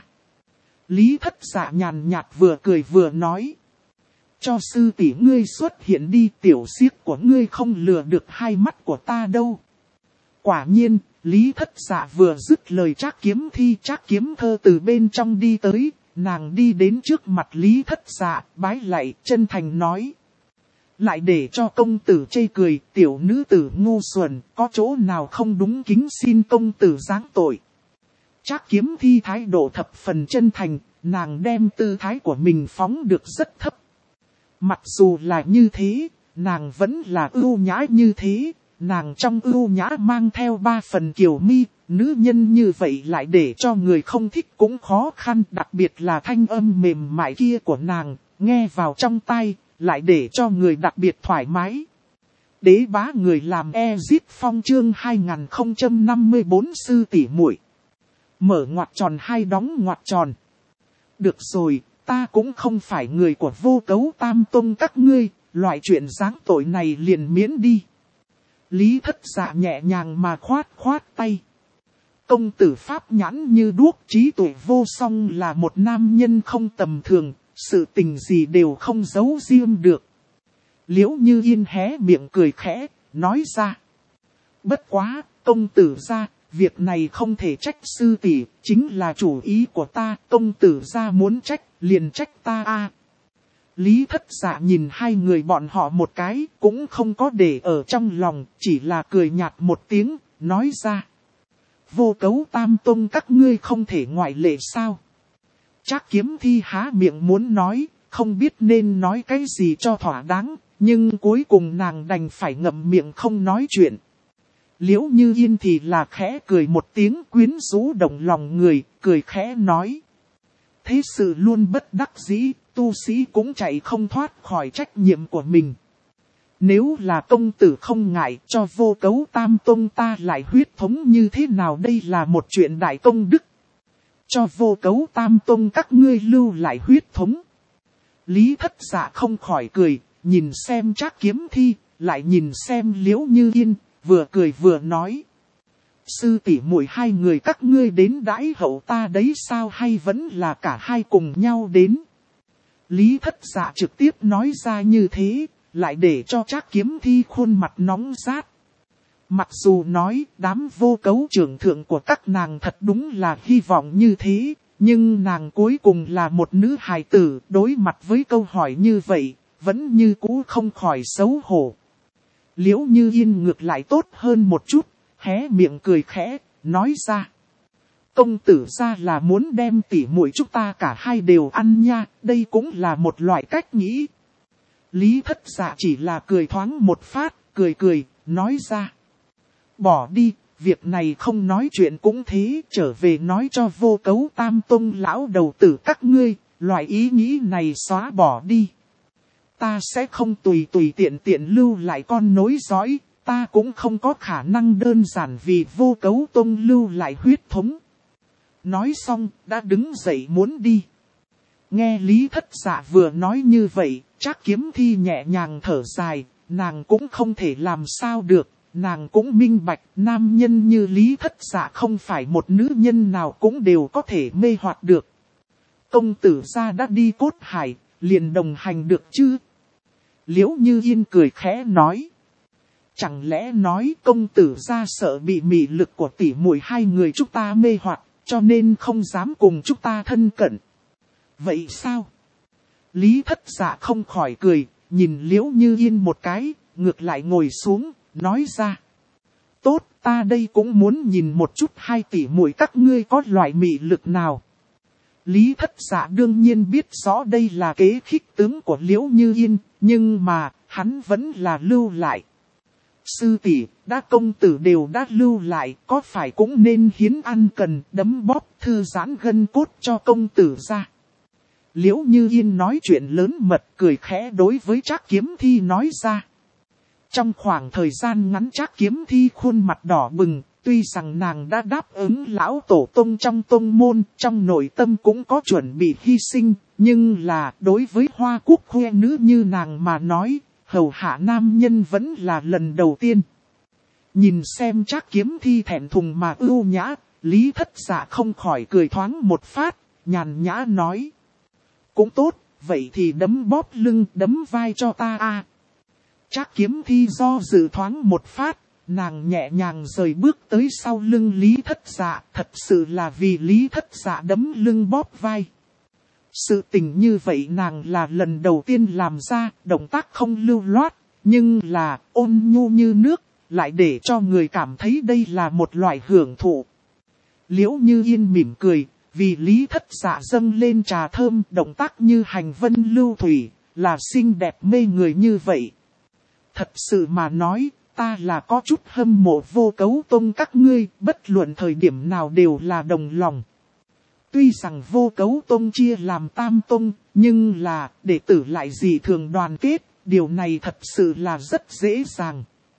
Lý Thất Dạ nhàn nhạt vừa cười vừa nói. Cho sư tỷ ngươi xuất hiện đi, tiểu xiếc của ngươi không lừa được 2 mắt của ta đâu. Quả nhiên, Lý Thất Dạ vừa dứt lời Trác Kiếm Thi, Trác Kiếm Thơ từ bên trong đi tới, nàng đi đến trước mặt Lý Thất Dạ, bái lạy, chân thành nói. Lại để cho công tử chê cười, tiểu nữ tử ngu xuẩn, có chỗ nào không đúng, kính xin công tử giáng tội. Trác Kiếm Thi thái độ thập phần chân thành, nàng đem tư thái của mình phóng được rất thấp. Mặc dù là như thế, nàng vẫn là ưu nhã như thế, nàng trong ưu nhã mang theo 3 phần kiều mi, nữ nhân như vậy lại để cho người không thích cũng khó khăn, đặc biệt là thanh âm mềm mại kia của nàng, nghe vào trong tai, lại để cho người đặc biệt thoải mái. Đế bá người làm Ezit Phong chương 2054 sư tỷ muội. Mở ngoặc tròn hay đóng ngoặc tròn. Được rồi, ta cũng không phải người của Vô Cấu Tam Tông các ngươi, loại chuyện giáng tội này liền miễn đi. Lý Thất Dạ nhẹ nhàng mà khoát khoát tay. Công tử pháp nhãn như đuốc, trí tuệ vô song, là một nam nhân không tầm thường, sự tình gì đều không giấu riêng được. Liễu Như Yên hé miệng cười khẽ, nói ra. Bất quá, công tử gia, việc này không thể trách sư tỷ, chính là chủ ý của ta, công tử gia muốn trách, liền trách ta a. Lý Thất Dạ nhìn hai người bọn họ một cái, cũng không có để ở trong lòng, chỉ là cười nhạt một tiếng, nói ra. Vô Cấu Tam Tông các ngươi không thể ngoại lệ sao? Trác Kiếm Thi há miệng muốn nói, không biết nên nói cái gì cho thỏa đáng, nhưng cuối cùng nàng đành phải ngậm miệng không nói chuyện. Liễu Như Yên thì là khẽ cười một tiếng, quyến rũ động lòng người, cười khẽ nói. Thế sự luôn bất đắc dĩ, tu sĩ cũng chạy không thoát khỏi trách nhiệm của mình. Nếu là công tử không ngại, cho Vô Cấu Tam Tông ta lại huyết thống như thế nào, đây là một chuyện đại công đức. Cho Vô Cấu Tam Tông các ngươi lưu lại huyết thống. Lý Thất Dạ không khỏi cười, nhìn xem Trác Kiếm Thi, lại nhìn xem Liễu Như Yên, vừa cười vừa nói. Sư tỷ muội hai người các ngươi đến đãi hậu ta đấy sao, hay vẫn là cả hai cùng nhau đến? Lý Thất Dạ trực tiếp nói ra như thế, lại để cho Trác Kiếm Thi khuôn mặt nóng rát. Mặc dù nói đám vô cấu trưởng thượng của các nàng thật đúng là hy vọng như thế, nhưng nàng cuối cùng là một nữ hài tử, đối mặt với câu hỏi như vậy, vẫn như cũ không khỏi xấu hổ. Liễu Như Yên ngược lại tốt hơn một chút, hé miệng cười khẽ, nói ra. Công tử ra là muốn đem tỉ muội chúng ta cả hai đều ăn nha, đây cũng là một loại cách nghĩ. Lý Thất Dạ chỉ là cười thoáng một phát, cười, nói ra. Bỏ đi, việc này không nói chuyện cũng thế, trở về nói cho Vô Cấu Tam Tông lão đầu tử các ngươi, loại ý nghĩ này xóa bỏ đi. Ta sẽ không tùy tiện lưu lại con nối dõi, ta cũng không có khả năng đơn giản vì Vô Cấu Tông lưu lại huyết thống. Nói xong, đã đứng dậy muốn đi. Nghe Lý Thất Dạ vừa nói như vậy, Trác Kiếm Thi nhẹ nhàng thở dài, nàng cũng không thể làm sao được, nàng cũng minh bạch, nam nhân như Lý Thất Dạ không phải một nữ nhân nào cũng đều có thể mê hoặc được. Công tử gia đã đi Cốt Hải, liền đồng hành được chứ? Liễu Như Yên cười khẽ nói. Chẳng lẽ nói công tử gia sợ bị mị lực của tỷ muội hai người chúng ta mê hoặc, cho nên không dám cùng chúng ta thân cận? Vậy sao? Lý Thất Dạ không khỏi cười, nhìn Liễu Như Yên một cái, ngược lại ngồi xuống, nói ra. Tốt, ta đây cũng muốn nhìn một chút hai tỷ muội các ngươi có loại mị lực nào. Lý Thất Dạ đương nhiên biết rõ đây là kế khích tướng của Liễu Như Yên, nhưng mà, hắn vẫn là lưu lại. Sư tỷ, đã công tử đều đã lưu lại, có phải cũng nên hiến ăn cần, đấm bóp, thư giãn gân cốt cho công tử ra. Liễu Như Yên nói chuyện lớn mật, cười khẽ đối với Trác Kiếm Thi nói ra. Trong khoảng thời gian ngắn Trác Kiếm Thi khuôn mặt đỏ bừng, tuy rằng nàng đã đáp ứng lão tổ tông trong tông môn, trong nội tâm cũng có chuẩn bị hy sinh, nhưng là đối với hoa quốc khoe nữ như nàng mà nói, hầu hạ nam nhân vẫn là lần đầu tiên. Nhìn xem Trác Kiếm Thi thẹn thùng mà ưu nhã, Lý Thất Dạ không khỏi cười thoáng một phát, nhàn nhã nói. Cũng tốt, vậy thì đấm bóp lưng đấm vai cho ta a. Trác Kiếm Thi do dự thoáng một phát, nàng nhẹ nhàng rời bước tới sau lưng Lý Thất Dạ, thật sự là vì Lý Thất Dạ đấm lưng bóp vai. Sự tình như vậy nàng là lần đầu tiên làm ra, động tác không lưu loát, nhưng là ôn nhu như nước, lại để cho người cảm thấy đây là một loại hưởng thụ. Liễu Như Yên mỉm cười, vì Lý Thất Dạ dâng lên trà thơm, động tác như hành vân lưu thủy, là xinh đẹp mê người như vậy. Thật sự mà nói, ta là có chút hâm mộ Vô Cấu Tông các ngươi, bất luận thời điểm nào đều là đồng lòng. Tuy rằng Vô Cấu Tông chia làm tam tông, nhưng là đệ tử lại dị thường đoàn kết, điều này thật sự là rất dễ dàng.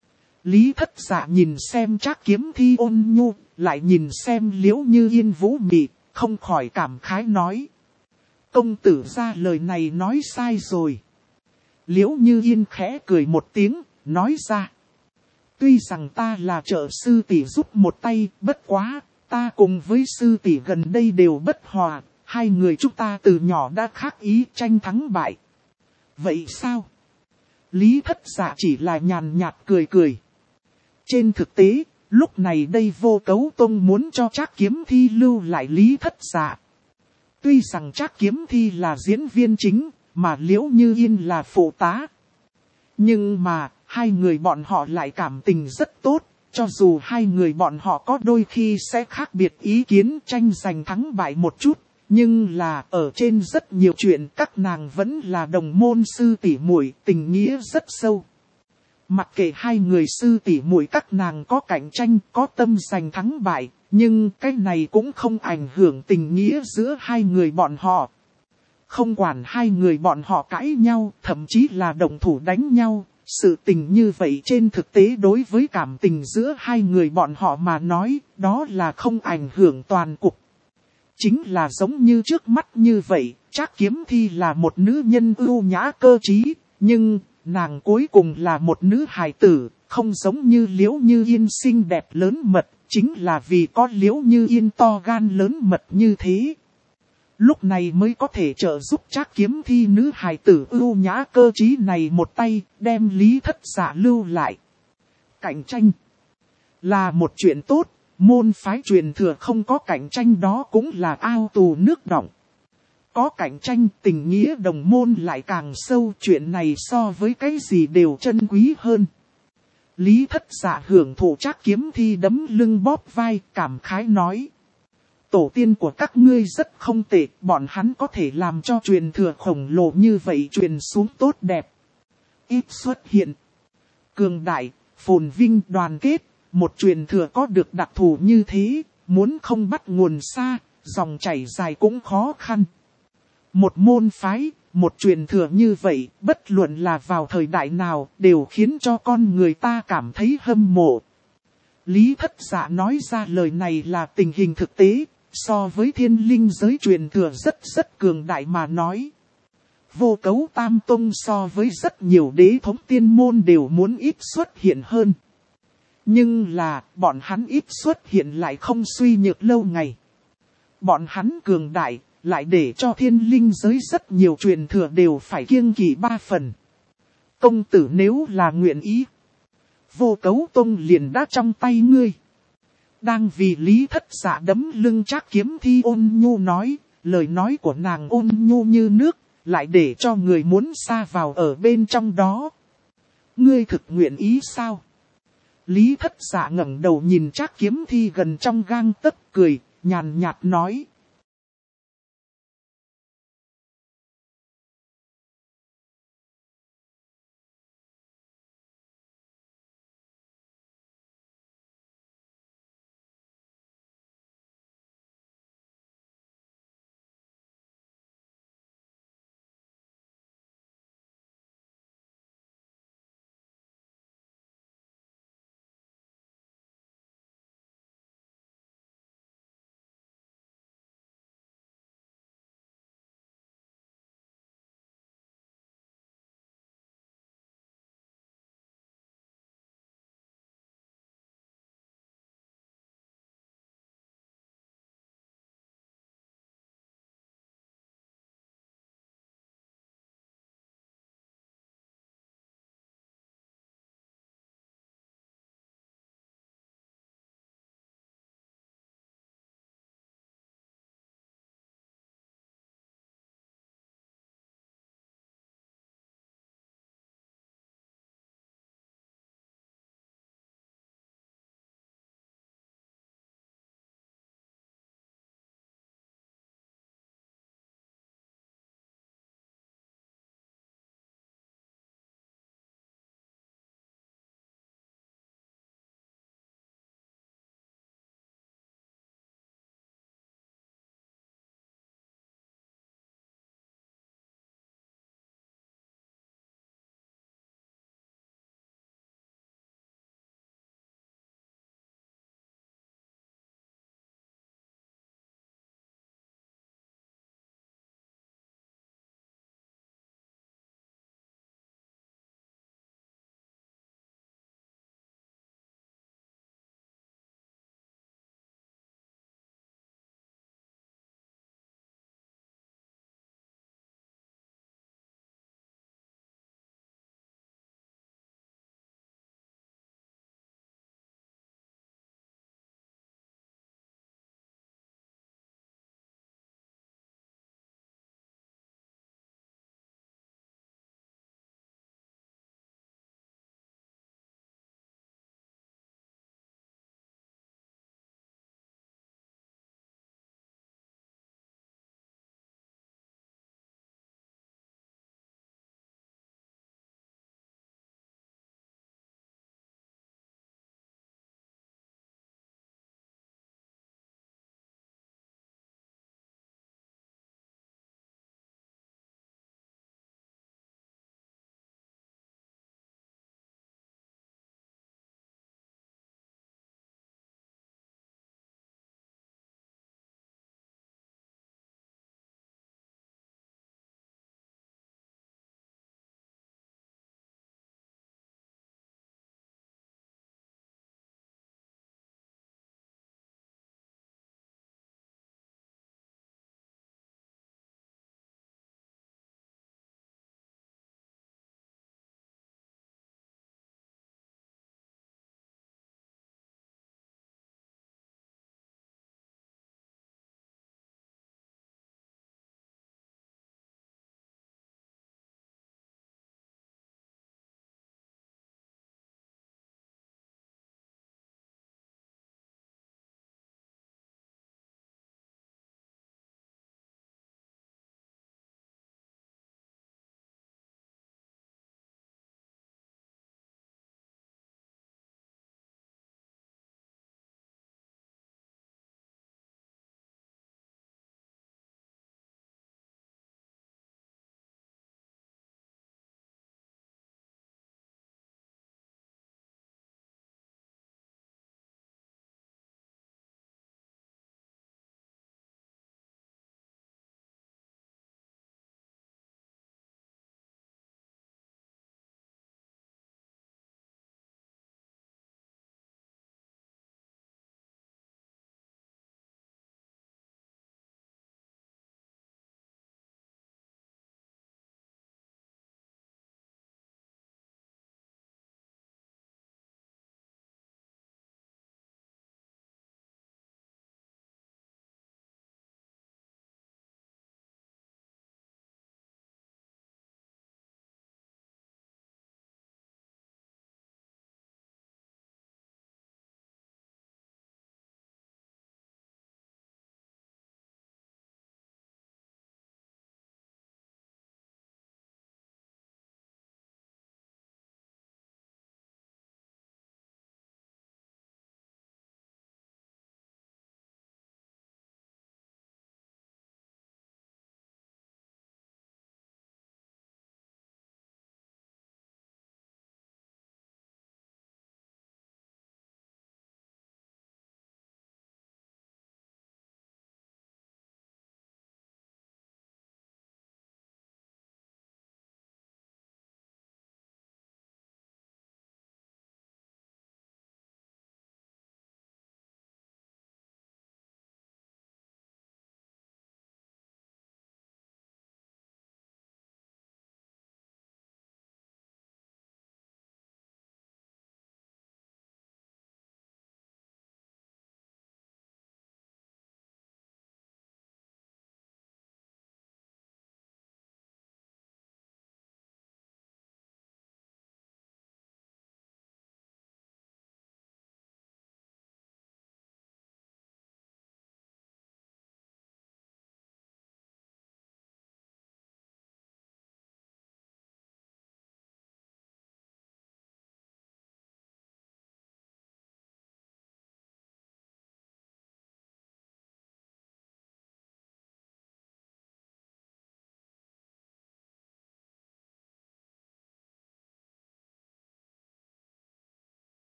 Lý Thất Dạ nhìn xem Trác Kiếm Thi ôn nhu, lại nhìn xem Liễu Như Yên vũ mị, không khỏi cảm khái nói. Công tử ra lời này nói sai rồi. Liễu Như Yên khẽ cười một tiếng, nói ra. Tuy rằng ta là trợ sư tỷ giúp một tay, bất quá, ta cùng với sư tỷ gần đây đều bất hòa, hai người chúng ta từ nhỏ đã khác ý tranh thắng bại. Vậy sao? Lý Thất Dạ chỉ là nhàn nhạt cười cười. Trên thực tế, lúc này đây Vô Cấu Tông muốn cho Trác Kiếm Thi lưu lại Lý Thất Dạ. Tuy rằng Trác Kiếm Thi là diễn viên chính, mà Liễu Như Yên là phụ tá. Nhưng mà, hai người bọn họ lại cảm tình rất tốt, cho dù hai người bọn họ có đôi khi sẽ khác biệt ý kiến tranh giành thắng bại một chút. Nhưng là ở trên rất nhiều chuyện các nàng vẫn là đồng môn sư tỷ muội, tình nghĩa rất sâu. Mặc kệ hai người sư tỷ muội các nàng có cạnh tranh, có tâm giành thắng bại, nhưng cái này cũng không ảnh hưởng tình nghĩa giữa hai người bọn họ. Không quản hai người bọn họ cãi nhau, thậm chí là động thủ đánh nhau, sự tình như vậy trên thực tế đối với cảm tình giữa hai người bọn họ mà nói, đó là không ảnh hưởng toàn cục. Chính là giống như trước mắt như vậy, Trác Kiếm Thi là một nữ nhân ưu nhã cơ trí, nhưng nàng cuối cùng là một nữ hài tử, không giống như Liễu Như Yên xinh đẹp lớn mật, chính là vì có Liễu Như Yên to gan lớn mật như thế. Lúc này mới có thể trợ giúp Trác Kiếm Thi nữ hài tử ưu nhã cơ trí này một tay, đem Lý Thất Dạ lưu lại. Cạnh tranh là một chuyện tốt, môn phái truyền thừa không có cạnh tranh đó cũng là ao tù nước đọng. Có cạnh tranh, tình nghĩa đồng môn lại càng sâu, chuyện này so với cái gì đều chân quý hơn. Lý Thất Dạ hưởng thụ Trác Kiếm Thi đấm lưng bóp vai, cảm khái nói. Tổ tiên của các ngươi rất không tệ, bọn hắn có thể làm cho truyền thừa khổng lồ như vậy truyền xuống tốt đẹp. Ít xuất hiện. Cường đại, phồn vinh đoàn kết, một truyền thừa có được đặc thù như thế, muốn không bắt nguồn xa, dòng chảy dài cũng khó khăn. Một môn phái, một truyền thừa như vậy, bất luận là vào thời đại nào, đều khiến cho con người ta cảm thấy hâm mộ. Lý Thất Dạ nói ra lời này là tình hình thực tế, so với thiên linh giới truyền thừa rất cường đại mà nói. Vô Cấu Tam Tông so với rất nhiều đế thống tiên môn đều muốn ít xuất hiện hơn. Nhưng là, bọn hắn ít xuất hiện lại không suy nhược lâu ngày. Bọn hắn cường đại, lại để cho thiên linh giới rất nhiều truyền thừa đều phải kiêng kỵ 3 phần. Công tử nếu là nguyện ý, Vô Cấu Tông liền đã trong tay ngươi. Đang vì Lý Thất Dạ đấm lưng Trác Kiếm Thi ôn nhu nói, lời nói của nàng ôn nhu như nước, lại để cho người muốn xa vào ở bên trong đó. Ngươi thực nguyện ý sao? Lý Thất Dạ ngẩng đầu nhìn Trác Kiếm Thi gần trong gang tấc cười, nhàn nhạt nói.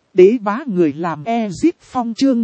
Đế bá người làm Ezip Phong chương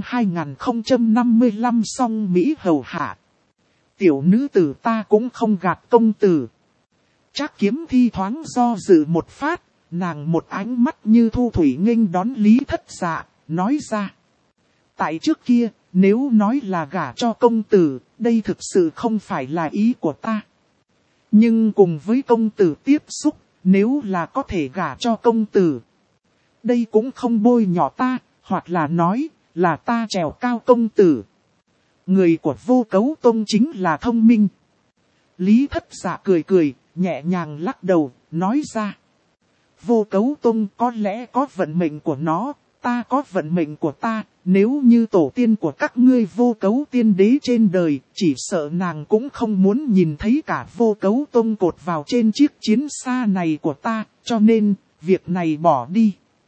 2055 song Mỹ hầu hạ. Tiểu nữ tử ta cũng không gạt công tử. Trác Kiếm Thi thoáng do dự một phát, nàng một ánh mắt như thu thủy nghênh đón Lý Thất Dạ, nói ra. Tại trước kia, nếu nói là gả cho công tử, đây thực sự không phải là ý của ta. Nhưng cùng với công tử tiếp xúc, nếu là có thể gả cho công tử, đây cũng không bôi nhọ ta, hoặc là nói, là ta trèo cao công tử. Người của Vô Cấu Tông chính là thông minh. Lý Thất Dạ cười cười, nhẹ nhàng lắc đầu, nói ra. Vô Cấu Tông có lẽ có vận mệnh của nó, ta có vận mệnh của ta. Nếu như tổ tiên của các ngươi Vô Cấu Tiên Đế trên đời, chỉ sợ nàng cũng không muốn nhìn thấy cả Vô Cấu Tông cột vào trên chiếc chiến xa này của ta, cho nên, việc này bỏ đi.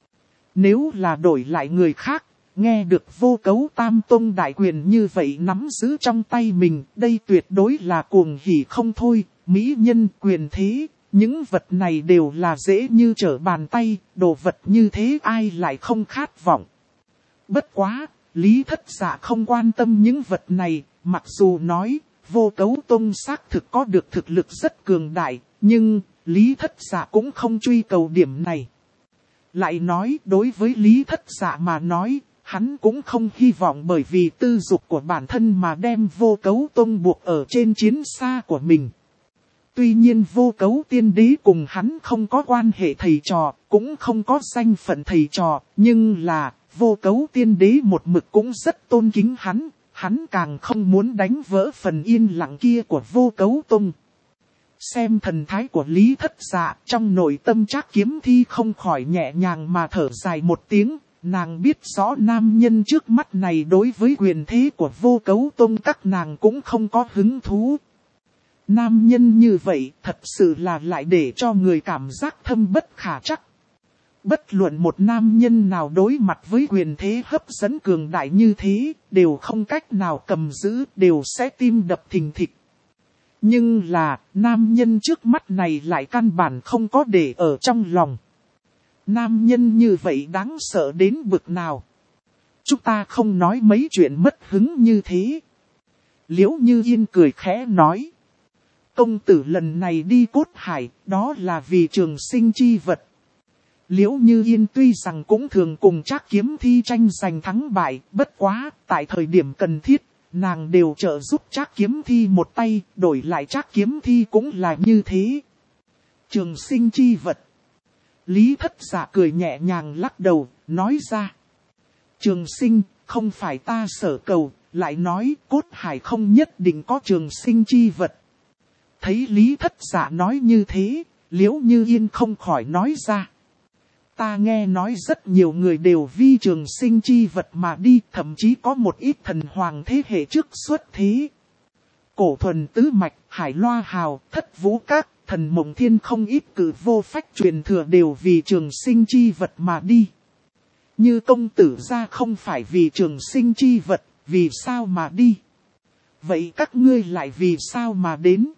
Nếu là đổi lại người khác, nghe được Vô Cấu Tam Tông đại quyền như vậy nắm giữ trong tay mình, đây tuyệt đối là cuồng hỉ không thôi, mỹ nhân quyền thế, những vật này đều là dễ như trở bàn tay, đồ vật như thế ai lại không khát vọng. Bất quá, Lý Thất Dạ không quan tâm những vật này, mặc dù nói, Vô Cấu Tông xác thực có được thực lực rất cường đại, nhưng, Lý Thất Dạ cũng không truy cầu điểm này. Lại nói, đối với Lý Thất Dạ mà nói, hắn cũng không hy vọng bởi vì tư dục của bản thân mà đem Vô Cấu Tông buộc ở trên chiến xa của mình. Tuy nhiên Vô Cấu Tiên Đế cùng hắn không có quan hệ thầy trò, cũng không có danh phận thầy trò, nhưng là, Vô Cấu Tiên Đế một mực cũng rất tôn kính hắn càng không muốn đánh vỡ phần yên lặng kia của Vô Cấu Tông. Xem thần thái của Lý Thất Dạ, trong nội tâm Trác Kiếm Thi không khỏi nhẹ nhàng mà thở dài một tiếng, nàng biết rõ nam nhân trước mắt này đối với quyền thế của Vô Cấu Tông các nàng cũng không có hứng thú. Nam nhân như vậy thật sự là lại để cho người cảm giác thâm bất khả trắc. Bất luận một nam nhân nào đối mặt với quyền thế hấp dẫn cường đại như thế, đều không cách nào cầm giữ, đều sẽ tim đập thình thịch. Nhưng là, nam nhân trước mắt này lại căn bản không có để ở trong lòng. Nam nhân như vậy đáng sợ đến bực nào. Chúng ta không nói mấy chuyện mất hứng như thế. Liễu Như Yên cười khẽ nói. Công tử lần này đi Cốt Hải, đó là vì trường sinh chi vật. Liễu Như Yên tuy rằng cũng thường cùng Trác Kiếm Thi tranh giành thắng bại, bất quá, tại thời điểm cần thiết, nàng đều trợ giúp Trác Kiếm Thi một tay, đổi lại Trác Kiếm Thi cũng là như thế. Trường sinh chi vật. Lý Thất Dạ cười nhẹ nhàng lắc đầu, nói ra. Trường sinh, không phải ta sở cầu, lại nói Cốt Hải không nhất định có trường sinh chi vật. Thấy Lý Thất Dạ nói như thế, Liễu Như Yên không khỏi nói ra. Ta nghe nói rất nhiều người đều vì trường sinh chi vật mà đi, thậm chí có một ít thần hoàng thế hệ trước xuất thế. Cổ Thuần Tứ Mạch, Hải Loa Hào, Thất Vũ Các, Thần Mộng Thiên không ít cử vô phách truyền thừa đều vì trường sinh chi vật mà đi. Như công tử gia không phải vì trường sinh chi vật, vì sao mà đi? Vậy các ngươi lại vì sao mà đến?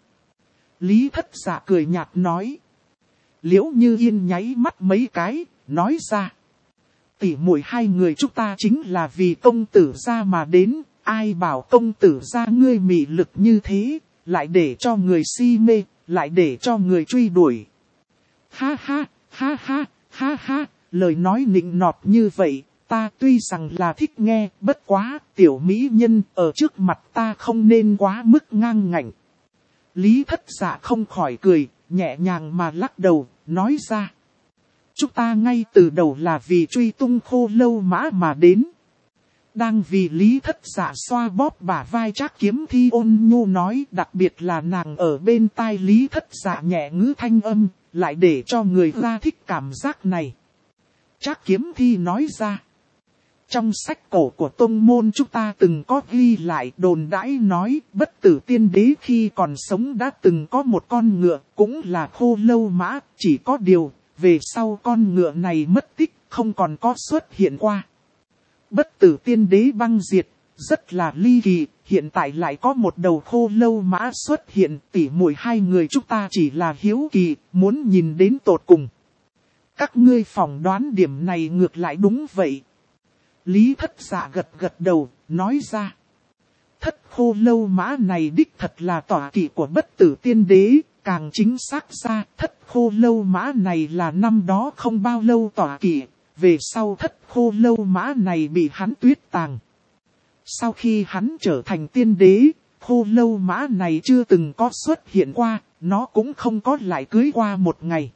Lý Thất Dạ cười nhạt nói. Liễu Như Yên nháy mắt mấy cái, nói ra. Tỷ muội hai người chúng ta chính là vì công tử gia mà đến, ai bảo công tử gia ngươi mị lực như thế, lại để cho người si mê, lại để cho người truy đuổi. Ha ha, ha ha, ha ha, lời nói nịnh nọt như vậy, ta tuy rằng là thích nghe, bất quá, tiểu mỹ nhân ở trước mặt ta không nên quá mức ngang ngạnh. Lý Thất Dạ không khỏi cười, nhẹ nhàng mà lắc đầu, nói ra. Chúng ta ngay từ đầu là vì truy tung Khô Lâu Mã mà đến. Đang vì Lý Thất Dạ xoa bóp bả vai Trác Kiếm Thi ôn nhu nói, đặc biệt là nàng ở bên tai Lý Thất Dạ nhẹ ngữ thanh âm, lại để cho người ta thích cảm giác này. Trác Kiếm Thi nói ra. Trong sách cổ của tông môn chúng ta từng có ghi lại đồn đãi nói Bất Tử Tiên Đế khi còn sống đã từng có một con ngựa, cũng là Khô Lâu Mã, chỉ có điều, về sau con ngựa này mất tích, không còn có xuất hiện qua. Bất Tử Tiên Đế băng diệt, rất là ly kỳ, hiện tại lại có một đầu Khô Lâu Mã xuất hiện, tỷ muội hai người chúng ta chỉ là hiếu kỳ, muốn nhìn đến tột cùng. Các ngươi phỏng đoán điểm này ngược lại đúng vậy. Lý Thất Dạ gật gật đầu, nói ra. Thất khô lâu mã này đích thật là tọa kỵ của bất tử tiên đế, càng chính xác ra thất khô lâu mã này là năm đó không bao lâu tọa kỵ, về sau thất khô lâu mã này bị hắn tuyết tàng. Sau khi hắn trở thành tiên đế, khô lâu mã này chưa từng có xuất hiện qua, nó cũng không có lại cưới qua một ngày.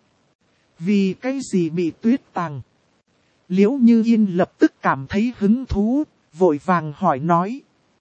Vì cái gì bị tuyết tàng? Liễu Như Yên lập tức cảm thấy hứng thú, vội vàng hỏi nói.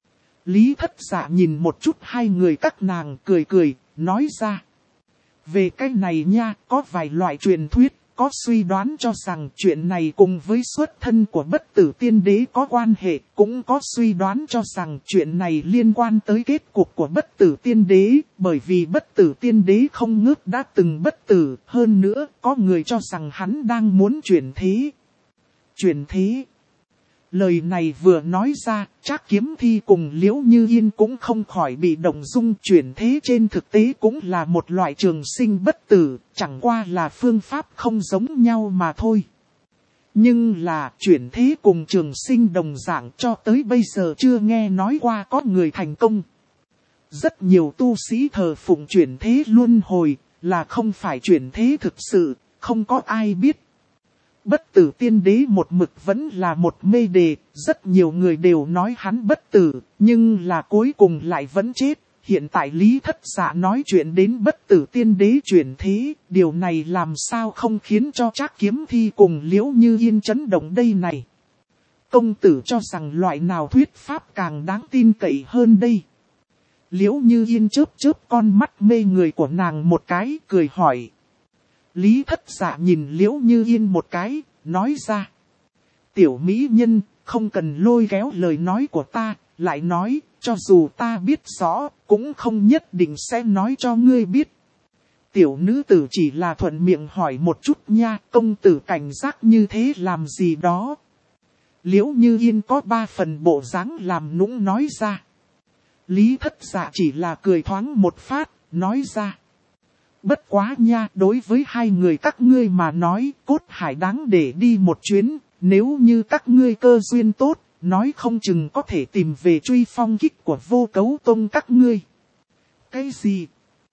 Lý Thất Dạ nhìn một chút hai người các nàng cười cười, nói ra. Về cái này nha, có vài loại truyền thuyết, có suy đoán cho rằng chuyện này cùng với xuất thân của bất tử tiên đế có quan hệ, cũng có suy đoán cho rằng chuyện này liên quan tới kết cục của bất tử tiên đế, bởi vì bất tử tiên đế không ngớt đã từng bất tử, hơn nữa có người cho rằng hắn đang muốn chuyển thế. Chuyển thế. Lời này vừa nói ra, Trác Kiếm Thi cùng Liễu Như Yên cũng không khỏi bị động dung. Chuyển thế trên thực tế cũng là một loại trường sinh bất tử, chẳng qua là phương pháp không giống nhau mà thôi. Nhưng là chuyển thế cùng trường sinh đồng dạng cho tới bây giờ chưa nghe nói qua có người thành công. Rất nhiều tu sĩ thờ phụng chuyển thế luân hồi, là không phải chuyển thế thực sự, không có ai biết. Bất tử tiên đế một mực vẫn là một mê đề, rất nhiều người đều nói hắn bất tử, nhưng là cuối cùng lại vẫn chết. Hiện tại Lý Thất Dạ nói chuyện đến bất tử tiên đế chuyển thế, điều này làm sao không khiến cho Trác Kiếm Thi cùng Liễu Như Yên chấn động đây này. Công tử cho rằng loại nào thuyết pháp càng đáng tin cậy hơn đây. Liễu Như Yên chớp chớp con mắt mê người của nàng một cái, cười hỏi. Lý Thất Dạ nhìn Liễu Như Yên một cái, nói ra. Tiểu mỹ nhân, không cần lôi kéo lời nói của ta, lại nói, cho dù ta biết rõ, cũng không nhất định sẽ nói cho ngươi biết. Tiểu nữ tử chỉ là thuận miệng hỏi một chút nha, công tử cảnh giác như thế làm gì đó. Liễu Như Yên có 3 phần bộ dáng làm nũng nói ra. Lý Thất Dạ chỉ là cười thoáng một phát, nói ra. Bất quá nha, đối với hai người các ngươi mà nói, Cốt Hải đáng để đi một chuyến, nếu như các ngươi cơ duyên tốt, nói không chừng có thể tìm về truy phong kích của Vô Cấu Tông các ngươi. Cái gì?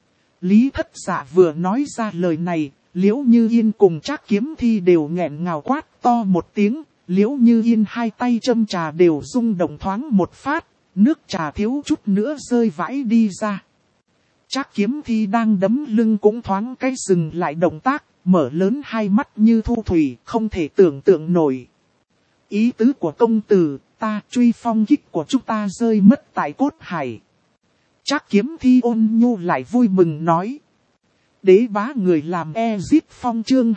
Lý Thất Dạ vừa nói ra lời này, Liễu Như Yên cùng Trác Kiếm Thi đều nghẹn ngào quát to một tiếng, Liễu Như Yên hai tay châm trà đều rung động thoáng một phát, nước trà thiếu chút nữa rơi vãi đi ra. Trác Kiếm Thi đang đấm lưng cũng thoáng cái dừng lại động tác, mở lớn hai mắt như thu thủy, không thể tưởng tượng nổi. Ý tứ của công tử, ta truy phong kích của chúng ta rơi mất tại Cốt Hải. Trác Kiếm Thi ôn nhu lại vui mừng nói. Đế bá người làm Ezip Phong chương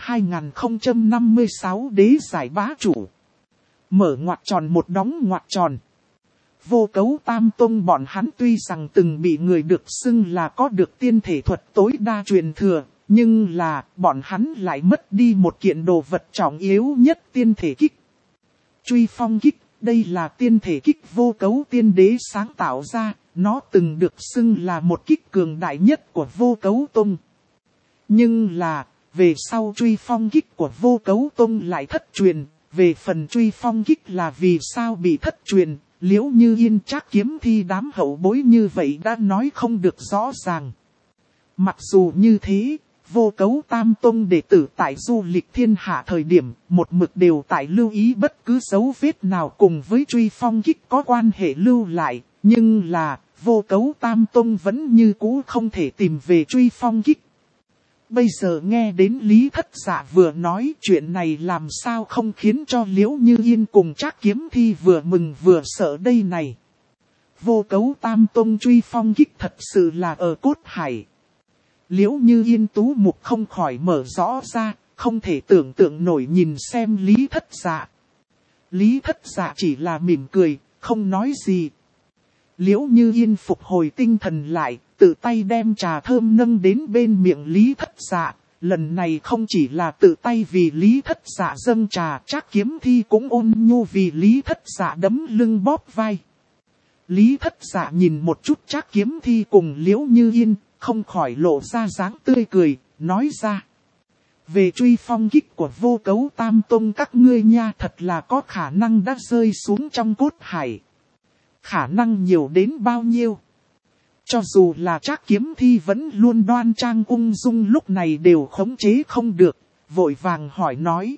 2056 đế giải bá chủ. Mở ngoặc tròn một đóng ngoặc tròn. Vô Cấu Tam Tông bọn hắn tuy rằng từng bị người được xưng là có được tiên thể thuật tối đa truyền thừa, nhưng là bọn hắn lại mất đi một kiện đồ vật trọng yếu nhất tiên thể kích. Truy phong kích, đây là tiên thể kích Vô Cấu tiên đế sáng tạo ra, nó từng được xưng là một kích cường đại nhất của Vô Cấu Tông. Nhưng là, về sau truy phong kích của Vô Cấu Tông lại thất truyền, về phần truy phong kích là vì sao bị thất truyền. Liễu Như Yên Trác Kiếm Thi đám hậu bối như vậy đã nói không được rõ ràng. Mặc dù như thế, Vô Cấu Tam Tông đệ tử tại du lịch thiên hạ thời điểm, một mực đều tại lưu ý bất cứ dấu vết nào cùng với truy phong kích có quan hệ lưu lại, nhưng là, Vô Cấu Tam Tông vẫn như cũ không thể tìm về truy phong kích. Bây giờ nghe đến Lý Thất Dạ vừa nói chuyện này làm sao không khiến cho Liễu Như Yên cùng Trác Kiếm Thi vừa mừng vừa sợ đây này. Vô Cấu Tam Tông truy phong kích thật sự là ở Cốt Hải. Liễu Như Yên tú mục không khỏi mở rõ ra, không thể tưởng tượng nổi nhìn xem Lý Thất Dạ. Lý Thất Dạ chỉ là mỉm cười, không nói gì. Liễu Như Yên phục hồi tinh thần lại, tự tay đem trà thơm nâng đến bên miệng Lý Thất Dạ. Lần này không chỉ là tự tay vì Lý Thất Dạ dâng trà, Trác Kiếm Thi cũng ôn nhu vì Lý Thất Dạ đấm lưng bóp vai. Lý Thất Dạ nhìn một chút Trác Kiếm Thi cùng Liễu Như Yên, không khỏi lộ ra dáng tươi cười, nói ra. Về truy phong kích của Vô Cấu Tam Tông các ngươi nha, thật là có khả năng đã rơi xuống trong cốt hải. Khả năng nhiều đến bao nhiêu? Cho dù là Trác Kiếm Thi vẫn luôn đoan trang ung dung, lúc này đều khống chế không được, vội vàng hỏi nói.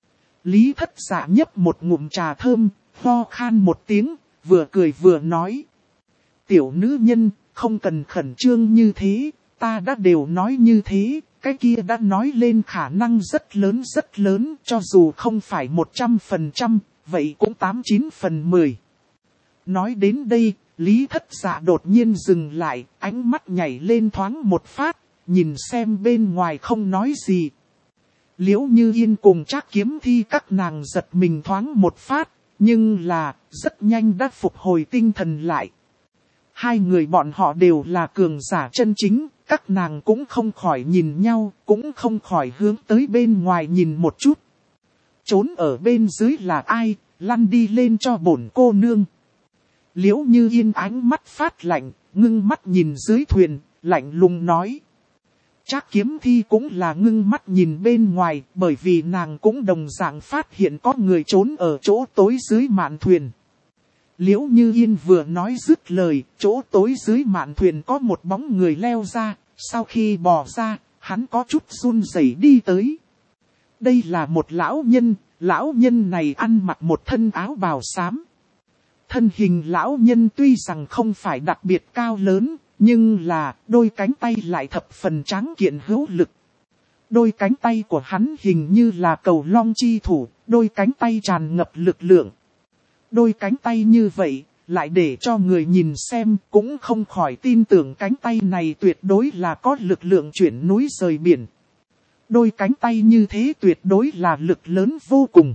Lý Thất Dạ nhấp một ngụm trà thơm, ho khan một tiếng, vừa cười vừa nói. Tiểu nữ nhân, không cần khẩn trương như thế, ta đã đều nói như thế, cái kia đã nói lên khả năng rất lớn, cho dù không phải 100%, vậy cũng 89 phần 10. Nói đến đây, Lý Thất Dạ đột nhiên dừng lại, ánh mắt nhảy lên thoáng một phát, nhìn xem bên ngoài không nói gì. Liễu Như Yên cùng Trác Kiếm Thi các nàng giật mình thoáng một phát, nhưng là, rất nhanh đã phục hồi tinh thần lại. Hai người bọn họ đều là cường giả chân chính, các nàng cũng không khỏi nhìn nhau, cũng không khỏi hướng tới bên ngoài nhìn một chút. Trốn ở bên dưới là ai, lăn đi lên cho bổn cô nương. Liễu Như Yên ánh mắt phát lạnh, ngưng mắt nhìn dưới thuyền, lạnh lùng nói. Trác Kiếm Thi cũng là ngưng mắt nhìn bên ngoài, bởi vì nàng cũng đồng dạng phát hiện có người trốn ở chỗ tối dưới mạn thuyền. Liễu Như Yên vừa nói dứt lời, chỗ tối dưới mạn thuyền có một bóng người leo ra, sau khi bò ra, hắn có chút run rẩy đi tới. Đây là một lão nhân này ăn mặc một thân áo bào xám. Thân hình lão nhân tuy rằng không phải đặc biệt cao lớn, nhưng là đôi cánh tay lại thập phần tráng kiện hữu lực. Đôi cánh tay của hắn hình như là cầu long chi thủ, đôi cánh tay tràn ngập lực lượng. Đôi cánh tay như vậy, lại để cho người nhìn xem cũng không khỏi tin tưởng cánh tay này tuyệt đối là có lực lượng chuyển núi rời biển. Đôi cánh tay như thế tuyệt đối là lực lớn vô cùng.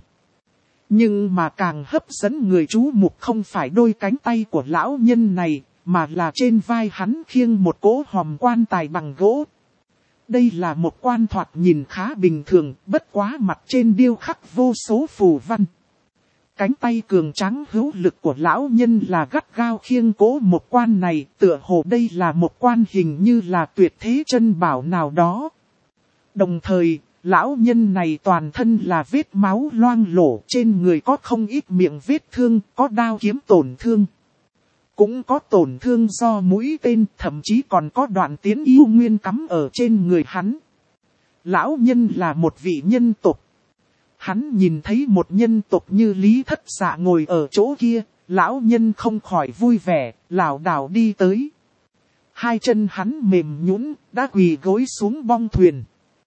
Nhưng mà càng hấp dẫn người chú mục không phải đôi cánh tay của lão nhân này, mà là trên vai hắn khiêng một cỗ hòm quan tài bằng gỗ. Đây là một quan thoạt nhìn khá bình thường, bất quá mặt trên điêu khắc vô số phù văn. Cánh tay cường tráng hữu lực của lão nhân là gắt gao khiêng cố một quan này, tựa hồ đây là một quan hình như là tuyệt thế chân bảo nào đó. Đồng thời, lão nhân này toàn thân là vết máu loang lổ, trên người có không ít miệng vết thương, có đao kiếm tổn thương. Cũng có tổn thương do mũi tên, thậm chí còn có đoạn tiến yêu nguyên cắm ở trên người hắn. Lão nhân là một vị nhân tộc. Hắn nhìn thấy một nhân tộc như Lý Thất Dạ ngồi ở chỗ kia, lão nhân không khỏi vui vẻ, lảo đảo đi tới. Hai chân hắn mềm nhũn, đã quỳ gối xuống bong thuyền.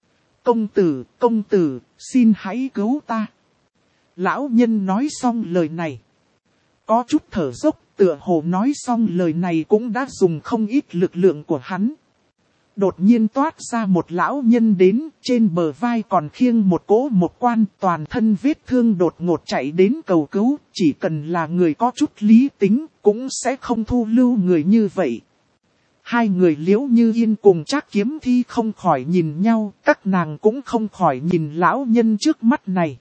Công tử, xin hãy cứu ta. Lão nhân nói xong lời này. Có chút thở dốc, tựa hồ nói xong lời này cũng đã dùng không ít lực lượng của hắn. Đột nhiên toát ra một lão nhân đến, trên bờ vai còn khiêng một cỗ một quan, toàn thân vết thương đột ngột chạy đến cầu cứu, chỉ cần là người có chút lý tính, cũng sẽ không thu lưu người như vậy. Hai người Liễu Như Yên cùng Trác Kiếm Thi không khỏi nhìn nhau, các nàng cũng không khỏi nhìn lão nhân trước mắt này.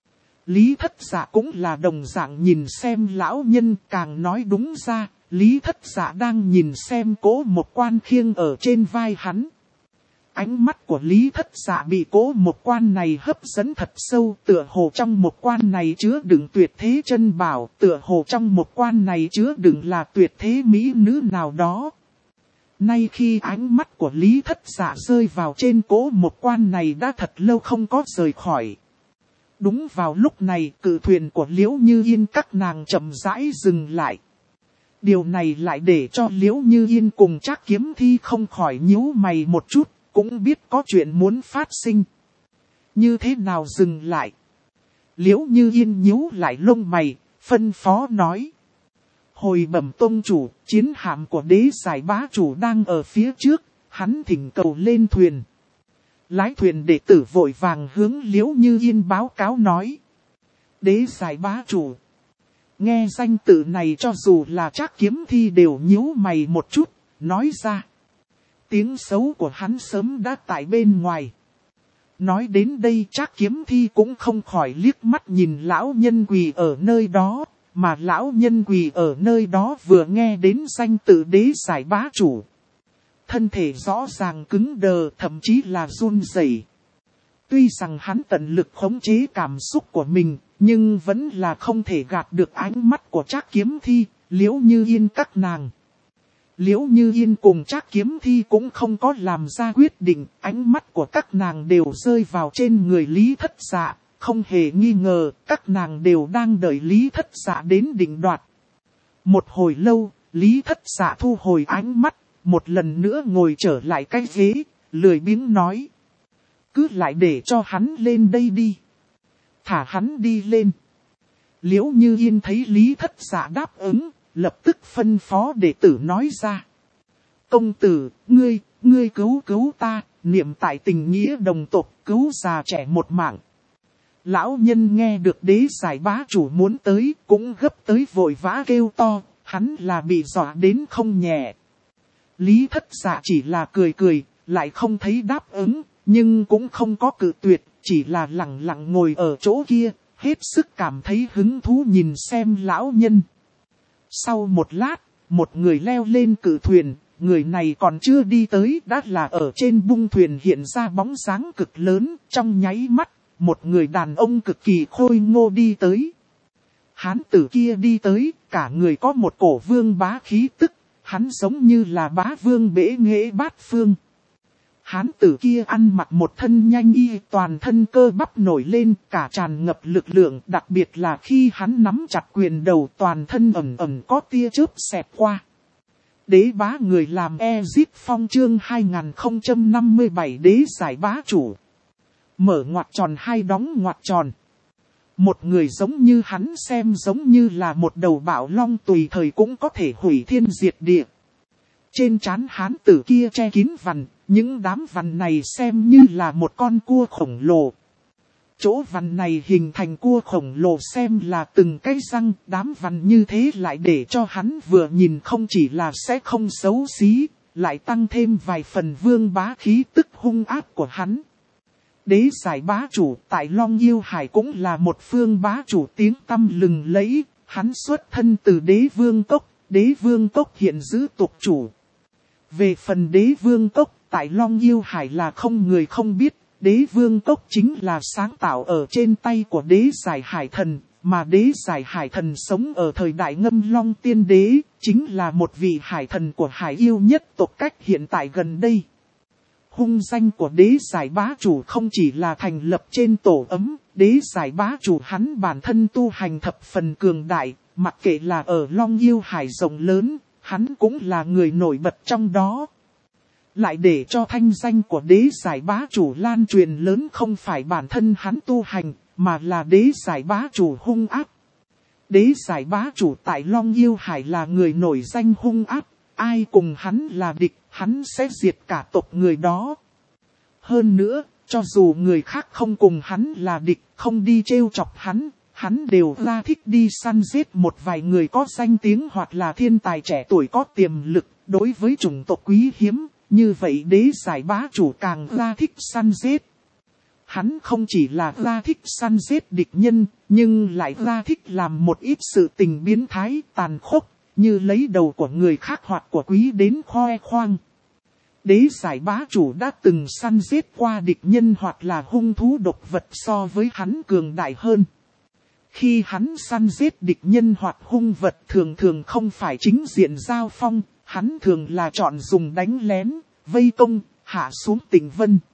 Lý Thất Dạ cũng là đồng dạng nhìn xem lão nhân, càng nói đúng ra, Lý Thất Dạ đang nhìn xem cố một quan khiêng ở trên vai hắn. Ánh mắt của Lý Thất Dạ bị cố một quan này hấp dẫn thật sâu, tựa hồ trong một quan này chứa đựng tuyệt thế chân bảo, tựa hồ trong một quan này chứa đựng là tuyệt thế mỹ nữ nào đó. Nay khi ánh mắt của Lý Thất Dạ rơi vào trên cố một quan này đã thật lâu không có rời khỏi. Đúng vào lúc này, cự thuyền của Liễu Như Yên các nàng chậm rãi dừng lại. Điều này lại để cho Liễu Như Yên cùng Trác Kiếm Thi không khỏi nhíu mày một chút, cũng biết có chuyện muốn phát sinh. Như thế nào dừng lại? Liễu Như Yên nhíu lại lông mày, phân phó nói. Hồi bẩm tông chủ, chiến hạm của Đế Giải Bá chủ đang ở phía trước, hắn thỉnh cầu lên thuyền. Lái thuyền đệ tử vội vàng hướng Liễu Như Yên báo cáo nói. Đế Giải Bá chủ. Nghe danh tự này cho dù là Trác Kiếm Thi đều nhíu mày một chút, nói ra. Tiếng xấu của hắn sớm đã tại bên ngoài. Nói đến đây Trác Kiếm Thi cũng không khỏi liếc mắt nhìn lão nhân quỳ ở nơi đó, mà lão nhân quỳ ở nơi đó vừa nghe đến danh tự Đế Giải Bá chủ. Thân thể rõ ràng cứng đờ, thậm chí là run rẩy. Tuy rằng hắn tận lực khống chế cảm xúc của mình, nhưng vẫn là không thể gạt được ánh mắt của Trác Kiếm Thi, Liễu Như Yên các nàng. Liễu Như Yên cùng Trác Kiếm Thi cũng không có làm ra quyết định, ánh mắt của các nàng đều rơi vào trên người Lý Thất Dạ, không hề nghi ngờ, các nàng đều đang đợi Lý Thất Dạ đến định đoạt. Một hồi lâu, Lý Thất Dạ thu hồi ánh mắt, một lần nữa ngồi trở lại cái ghế, lười biếng nói. Cứ lại để cho hắn lên đây đi. Thả hắn đi lên. Liễu Như Yên thấy Lý Thất Dạ đáp ứng, lập tức phân phó đệ tử nói ra. Công tử, ngươi cứu ta, niệm tại tình nghĩa đồng tộc, cứu già trẻ một mạng. Lão nhân nghe được Đế Giải bá chủ muốn tới, cũng gấp tới vội vã kêu to, hắn là bị dọa đến không nhẹ. Lý Thất Dạ chỉ là cười, lại không thấy đáp ứng, nhưng cũng không có cự tuyệt, chỉ là lặng lặng ngồi ở chỗ kia, hết sức cảm thấy hứng thú nhìn xem lão nhân. Sau một lát, một người leo lên cự thuyền, người này còn chưa đi tới, đã là ở trên bung thuyền hiện ra bóng dáng cực lớn, trong nháy mắt, một người đàn ông cực kỳ khôi ngô đi tới. Hán tử kia đi tới, cả người có một cổ vương bá khí tức, hắn giống như là bá vương bể nghệ bát phương. Hán tử kia ăn mặc một thân nhanh y, toàn thân cơ bắp nổi lên, cả tràn ngập lực lượng, đặc biệt là khi hắn nắm chặt quyền đầu, toàn thân ẩn ẩn có tia chớp xẹt qua. Đế bá người làm Ezip Phong chương 2057 Đế Giải bá chủ. Mở ngoặc tròn hai đóng ngoặc tròn. Một người giống như hắn xem giống như là một đầu bạo long tùy thời cũng có thể hủy thiên diệt địa. Trên trán hán tử kia che kín vằn, những đám vằn này xem như là một con cua khổng lồ. Chỗ vằn này hình thành cua khổng lồ xem là từng cái răng, đám vằn như thế lại để cho hắn vừa nhìn không chỉ là sẽ không xấu xí, lại tăng thêm vài phần vương bá khí tức hung ác của hắn. Đế Giải bá chủ tại Long Yêu Hải cũng là một phương bá chủ tiếng tăm lừng lẫy, hắn xuất thân từ Đế Vương Cốc, Đế Vương Cốc hiện giữ tộc chủ. Về phần Đế Vương Cốc, tại Long Yêu Hải là không người không biết, Đế Vương Cốc chính là sáng tạo ở trên tay của Đế Giải Hải Thần, mà Đế Giải Hải Thần sống ở thời đại Ngâm Long Tiên Đế, chính là một vị hải thần của hải yêu nhất tộc cách hiện tại gần đây. Hung danh của Đế Giải bá chủ không chỉ là thành lập trên tổ ấm, Đế Giải bá chủ hắn bản thân tu hành thập phần cường đại, mặc kệ là ở Long Yêu Hải rộng lớn, hắn cũng là người nổi bật trong đó. Lại để cho thanh danh của Đế Giải bá chủ lan truyền lớn không phải bản thân hắn tu hành, mà là Đế Giải bá chủ hung ác. Đế Giải bá chủ tại Long Yêu Hải là người nổi danh hung ác, ai cùng hắn là địch, hắn sẽ diệt cả tộc người đó. Hơn nữa, cho dù người khác không cùng hắn là địch, không đi trêu chọc hắn, hắn đều ra thích đi săn giết một vài người có danh tiếng hoặc là thiên tài trẻ tuổi có tiềm lực, đối với chủng tộc quý hiếm, như vậy Đế Giải bá chủ càng ra thích săn giết. Hắn không chỉ là ra thích săn giết địch nhân, nhưng lại ra thích làm một ít sự tình biến thái, tàn khốc, như lấy đầu của người khác hoặc của quý đến khoe khoang. Đế Giải bá chủ đã từng săn giết qua địch nhân hoặc là hung thú độc vật so với hắn cường đại hơn. Khi hắn săn giết địch nhân hoặc hung vật thường thường không phải chính diện giao phong, hắn thường là chọn dùng đánh lén, vây công, hạ xuống tình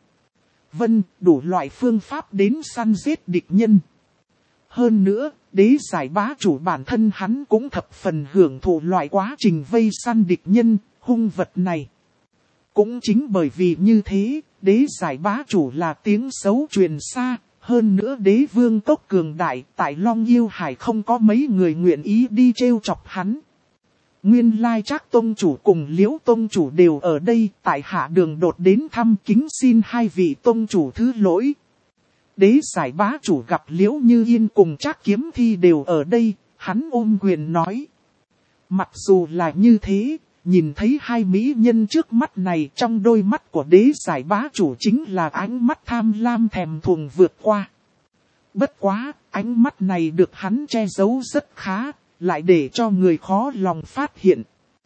vân, đủ loại phương pháp đến săn giết địch nhân. Hơn nữa, Đế Giải bá chủ bản thân hắn cũng thập phần hưởng thụ loại quá trình vây săn địch nhân, hung vật này. Cũng chính bởi vì như thế, Đế Giải bá chủ là tiếng xấu truyền xa, hơn nữa Đế Vương Cốc cường đại, tại Long Yêu Hải không có mấy người nguyện ý đi trêu chọc hắn. Nguyên lai Trác tông chủ cùng Liễu tông chủ đều ở đây, tại hạ đường đột đến thăm kính xin hai vị tông chủ thứ lỗi. Đế Giải bá chủ gặp Liễu Như Yên cùng Trác Kiếm Thi đều ở đây, hắn ôm quyền nói. Mặc dù là như thế, nhìn thấy hai mỹ nhân trước mắt này, trong đôi mắt của Đế Giải bá chủ chính là ánh mắt tham lam thèm thuồng vượt qua. Bất quá, ánh mắt này được hắn che giấu rất khá, lại để cho người khó lòng phát hiện.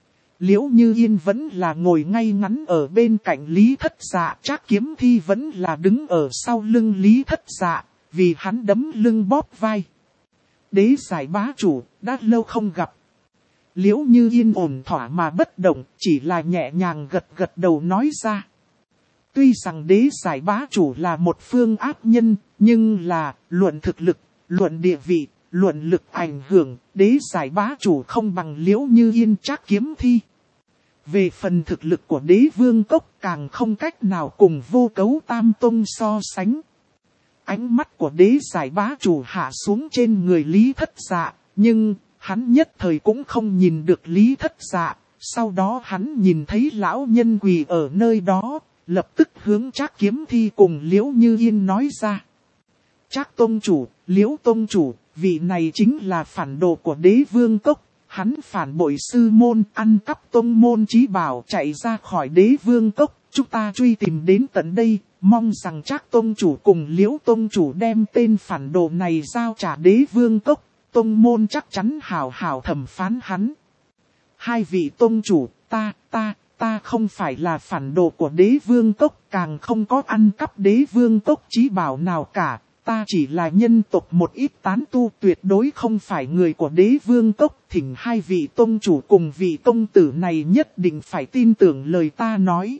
Liễu Như Yên vẫn là ngồi ngay ngắn ở bên cạnh Lý Thất Dạ, Trác Kiếm Thi vẫn là đứng ở sau lưng Lý Thất Dạ, vì hắn đấm lưng bóp vai. Đế giải bá chủ, đã lâu không gặp. Liễu Như Yên ổn thỏa mà bất động, chỉ là nhẹ nhàng gật gật đầu nói ra. Tuy rằng đế giải bá chủ là một phương ác nhân, nhưng là, luận thực lực, luận địa vị, luận lực ảnh hưởng, đế giải bá chủ không bằng Liễu Như Yên Trác Kiếm Thi. Về phần thực lực của đế vương cốc càng không cách nào cùng Vô Cấu Tam Tông so sánh. Ánh mắt của đế giải bá chủ hạ xuống trên người Lý Thất Dạ, nhưng hắn nhất thời cũng không nhìn được Lý Thất Dạ. Sau đó hắn nhìn thấy lão nhân quỳ ở nơi đó, lập tức hướng Trác Kiếm Thi cùng Liễu Như Yên nói ra. Trác tông chủ, Liễu tông chủ, vị này chính là phản đồ của đế vương cốc. Hắn phản bội sư môn, ăn cắp tông môn chí bảo, chạy ra khỏi đế vương cốc. Chúng ta truy tìm đến tận đây, mong rằng Trác tông chủ cùng Liễu tông chủ đem tên phản đồ này giao trả đế vương cốc. Tông môn chắc chắn hảo hảo thẩm phán hắn. Hai vị tông chủ, ta không phải là phản đồ của đế vương cốc, càng không có ăn cắp đế vương cốc chí bảo nào cả. Ta chỉ là nhân tộc một ít tán tu, tuyệt đối không phải người của đế vương cốc. Thỉnh hai vị tông chủ cùng vị công tử này nhất định phải tin tưởng lời ta nói.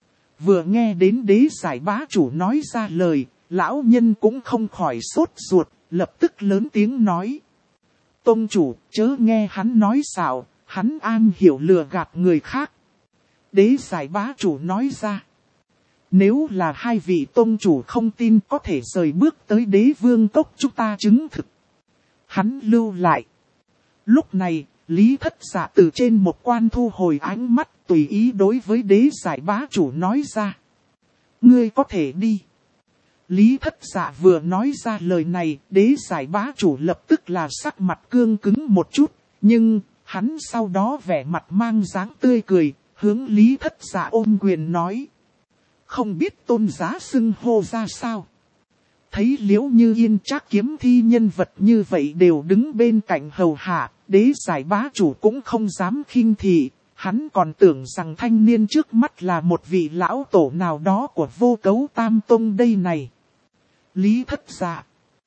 Vừa nghe đến đế giải bá chủ nói ra lời, lão nhân cũng không khỏi sốt ruột, lập tức lớn tiếng nói. Tông chủ, chớ nghe hắn nói xạo, hắn an hiểu lừa gạt người khác. Đế giải bá chủ nói ra. Nếu là hai vị tông chủ không tin có thể rời bước tới đế vương cốc chúng ta chứng thực. Hắn lưu lại. Lúc này, Lý Thất Dạ từ trên một quan thu hồi ánh mắt tùy ý đối với đế giải bá chủ nói ra. Ngươi có thể đi. Lý Thất Dạ vừa nói ra lời này, đế giải bá chủ lập tức là sắc mặt cương cứng một chút. Nhưng, hắn sau đó vẻ mặt mang dáng tươi cười, hướng Lý Thất Dạ ôm quyền nói. Không biết tôn giá xưng hô ra sao. Thấy Liễu Như Yên Trác Kiếm Thi nhân vật như vậy đều đứng bên cạnh hầu hạ, đế giải bá chủ cũng không dám khinh thị. Hắn còn tưởng rằng thanh niên trước mắt là một vị lão tổ nào đó của Vô Cấu Tam Tông đây này. Lý Thất Dạ.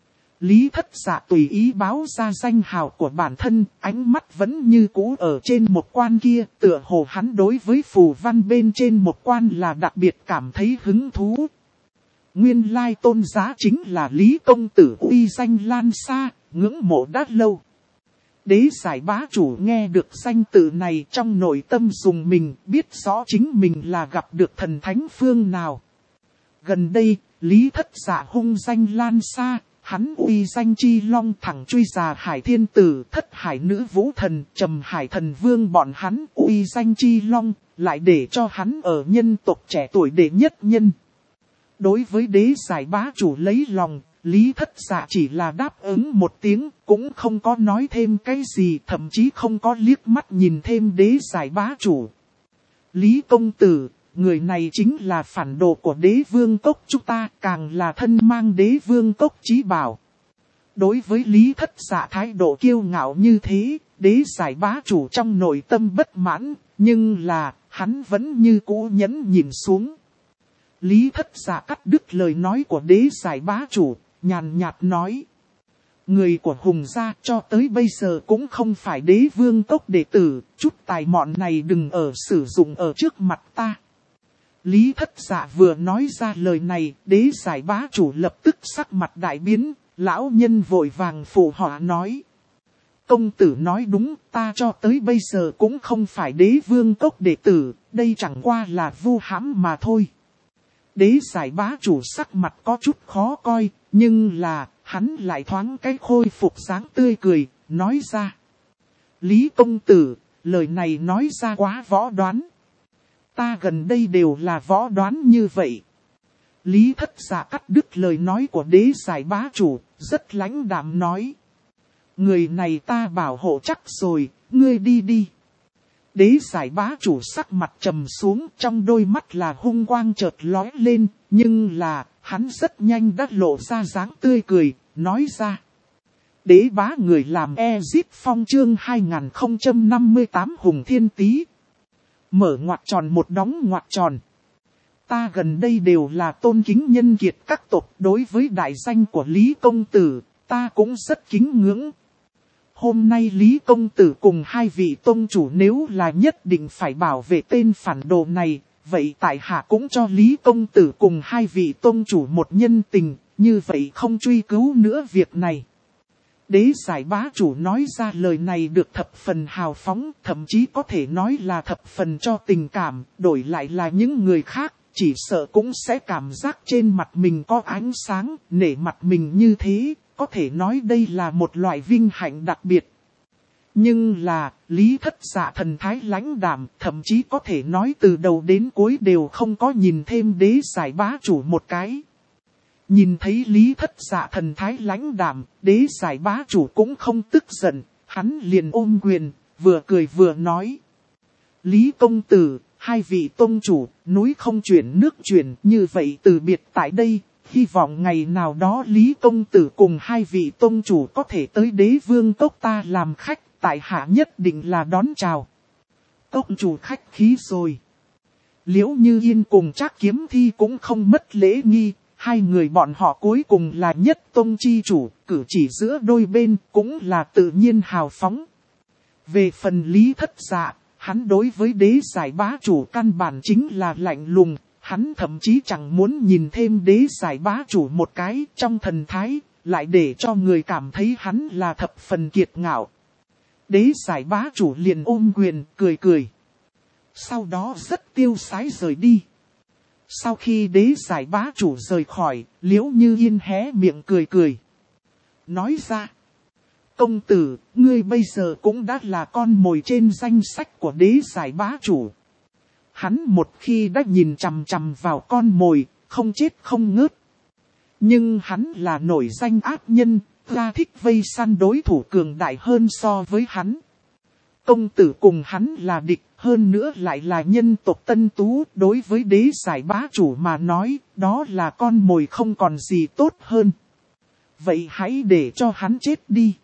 Lý Thất Dạ tùy ý báo ra danh hào của bản thân, ánh mắt vẫn như cũ ở trên một quan kia, tựa hồ hắn đối với phù văn bên trên một quan là đặc biệt cảm thấy hứng thú. Nguyên lai tôn giá chính là Lý công tử uy danh lan xa, ngưỡng mộ đã lâu. Đế giải bá chủ nghe được danh tự này trong nội tâm dùng mình, biết rõ chính mình là gặp được thần thánh phương nào. Gần đây, Lý Thất Dạ hung danh lan xa. Hắn uy danh chi long thẳng truy già hải thiên tử, thất hải nữ vũ thần, trầm hải thần vương bọn hắn uy danh chi long, lại để cho hắn ở nhân tộc trẻ tuổi đệ nhất nhân. Đối với đế giải bá chủ lấy lòng, Lý Thất Dạ chỉ là đáp ứng một tiếng, cũng không có nói thêm cái gì, thậm chí không có liếc mắt nhìn thêm đế giải bá chủ. Lý công tử, người này chính là phản đồ của đế vương cốc chúng ta, càng là thân mang đế vương cốc chí bảo. Đối với Lý Thất Dạ thái độ kiêu ngạo như thế, đế giải bá chủ trong nội tâm bất mãn, nhưng là, hắn vẫn như cũ nhẫn nhìn xuống. Lý Thất Dạ cắt đứt lời nói của đế giải bá chủ, nhàn nhạt nói. Người của Hùng gia cho tới bây giờ cũng không phải đế vương cốc đệ tử, chút tài mọn này đừng ở sử dụng ở trước mặt ta. Lý Thất Dạ vừa nói ra lời này, đế giải bá chủ lập tức sắc mặt đại biến, lão nhân vội vàng phụ họa nói. Công tử nói đúng, ta cho tới bây giờ cũng không phải đế vương cốc đệ tử, đây chẳng qua là vu hãm mà thôi. Đế giải bá chủ sắc mặt có chút khó coi, nhưng là, hắn lại thoáng cái khôi phục dáng tươi cười, nói ra. Lý công tử, lời này nói ra quá võ đoán. Ta gần đây đều là võ đoán như vậy. Lý Thất Dạ cắt đứt lời nói của đế giải bá chủ, rất lãnh đạm nói. Người này ta bảo hộ chắc rồi, ngươi đi đi. Đế giải bá chủ sắc mặt trầm xuống, trong đôi mắt là hung quang chợt lóe lên, nhưng là, hắn rất nhanh đã lộ ra dáng tươi cười, nói ra. Đế bá người làm Ezip Phong chương 2058 Hùng Thiên Tý. Mở ngoặc tròn một đóng ngoặc tròn. Ta gần đây đều là tôn kính nhân kiệt các tộc, đối với đại danh của Lý Công Tử, ta cũng rất kính ngưỡng. Hôm nay Lý Công Tử cùng hai vị tông chủ nếu là nhất định phải bảo vệ tên phản đồ này, vậy tại hạ cũng cho Lý Công Tử cùng hai vị tông chủ một nhân tình, như vậy không truy cứu nữa việc này. Đế giải bá chủ nói ra lời này được thập phần hào phóng, thậm chí có thể nói là thập phần cho tình cảm, đổi lại là những người khác, chỉ sợ cũng sẽ cảm giác trên mặt mình có ánh sáng, nể mặt mình như thế, có thể nói đây là một loại vinh hạnh đặc biệt. Nhưng là, Lý Thất Dạ thần thái lãnh đạm, thậm chí có thể nói từ đầu đến cuối đều không có nhìn thêm đế giải bá chủ một cái. Nhìn thấy Lý Thất Dạ thần thái lãnh đạm, đế giải bá chủ cũng không tức giận, hắn liền ôm quyền, vừa cười vừa nói. Lý Công Tử, hai vị tông chủ, núi không chuyển nước chuyển, như vậy từ biệt tại đây, hy vọng ngày nào đó Lý Công Tử cùng hai vị tông chủ có thể tới Đế Vương Cốc ta làm khách, tại hạ nhất định là đón chào. Cốc chủ khách khí rồi. Liễu Như Yên cùng Trác Kiếm Thi cũng không mất lễ nghi, hai người bọn họ cuối cùng là nhất tông chi chủ, cử chỉ giữa đôi bên cũng là tự nhiên hào phóng. Về phần Lý Thất Dạ, hắn đối với đế giải bá chủ căn bản chính là lạnh lùng, hắn thậm chí chẳng muốn nhìn thêm đế giải bá chủ một cái trong thần thái, lại để cho người cảm thấy hắn là thập phần kiệt ngạo. Đế giải bá chủ liền ôm quyền, cười cười. Sau đó rất tiêu sái rời đi. Sau khi đế giải bá chủ rời khỏi, Liễu Như Yên hé miệng cười cười. Nói ra, công tử, ngươi bây giờ cũng đã là con mồi trên danh sách của đế giải bá chủ. Hắn một khi đã nhìn chằm chằm vào con mồi, không chết không ngớt. Nhưng hắn là nổi danh ác nhân, ra thích vây săn đối thủ cường đại hơn so với hắn. Công tử cùng hắn là địch, hơn nữa lại là nhân tộc Tân Tú, đối với đế giải bá chủ mà nói, đó là con mồi không còn gì tốt hơn. Vậy hãy để cho hắn chết đi.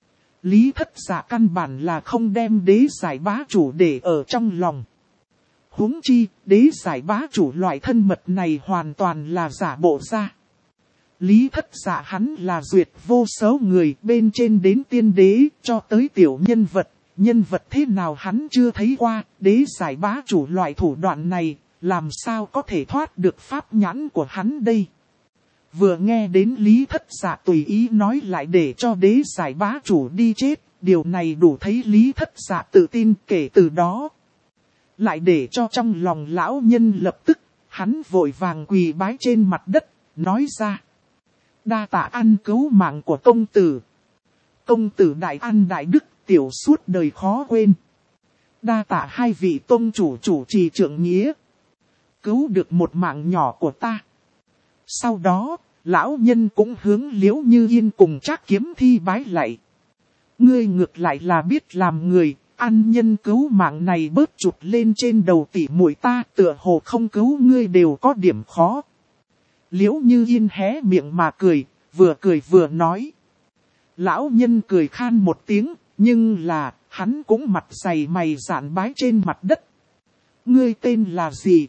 Lý Thất Dạ căn bản là không đem đế giải bá chủ để ở trong lòng. Huống chi, đế giải bá chủ loại thân mật này hoàn toàn là giả bộ ra. Lý Thất Dạ hắn là duyệt vô số người, bên trên đến tiên đế, cho tới tiểu nhân vật thế nào hắn chưa thấy qua, đế giải bá chủ loại thủ đoạn này, làm sao có thể thoát được pháp nhãn của hắn đây. Vừa nghe đến Lý Thất Dạ tùy ý nói lại để cho đế giải bá chủ đi chết, điều này đủ thấy Lý Thất Dạ tự tin. Kể từ đó, lại để cho trong lòng lão nhân lập tức, hắn vội vàng quỳ bái trên mặt đất, nói ra. Đa tạ ăn cứu mạng của công tử. Công tử đại ăn đại đức, tiểu suốt đời khó quên. Đa tạ hai vị tông chủ chủ trì trượng nghĩa. Cứu được một mạng nhỏ của ta. Sau đó, lão nhân cũng hướng Liễu Như Yên cùng Trác Kiếm Thi bái lạy. Ngươi ngược lại là biết làm người, ăn nhân cứu mạng này bớt chụp lên trên đầu tỉ muội ta, tựa hồ không cứu ngươi đều có điểm khó. Liễu Như Yên hé miệng mà cười vừa nói. Lão nhân cười khan một tiếng, nhưng là, hắn cũng mặt dày mày dạn bái trên mặt đất. Ngươi tên là gì?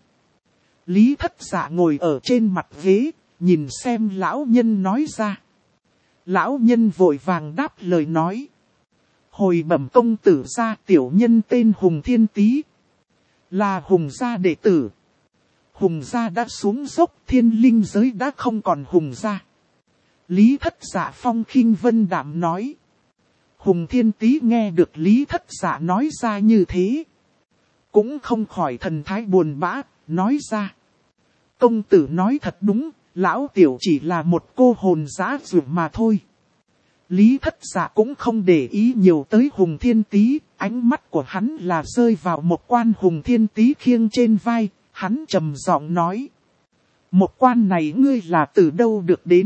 Lý Thất Dạ ngồi ở trên mặt ghế, nhìn xem lão nhân nói ra. Lão nhân vội vàng đáp lời nói. Hồi bẩm công tử gia, tiểu nhân tên Hùng Thiên Tý. Là Hùng gia đệ tử. Hùng gia đã xuống dốc, thiên linh giới đã không còn Hùng gia. Lý Thất Dạ phong khinh vân đạm nói. Hùng Thiên Tý nghe được Lý Thất Dạ nói ra như thế, cũng không khỏi thần thái buồn bã, nói ra. Công tử nói thật đúng, lão tiểu chỉ là một cô hồn dã dường mà thôi. Lý Thất Dạ cũng không để ý nhiều tới Hùng Thiên Tý, ánh mắt của hắn là rơi vào một quan Hùng Thiên Tý khiêng trên vai, hắn trầm giọng nói. Một quan này ngươi là từ đâu được đến?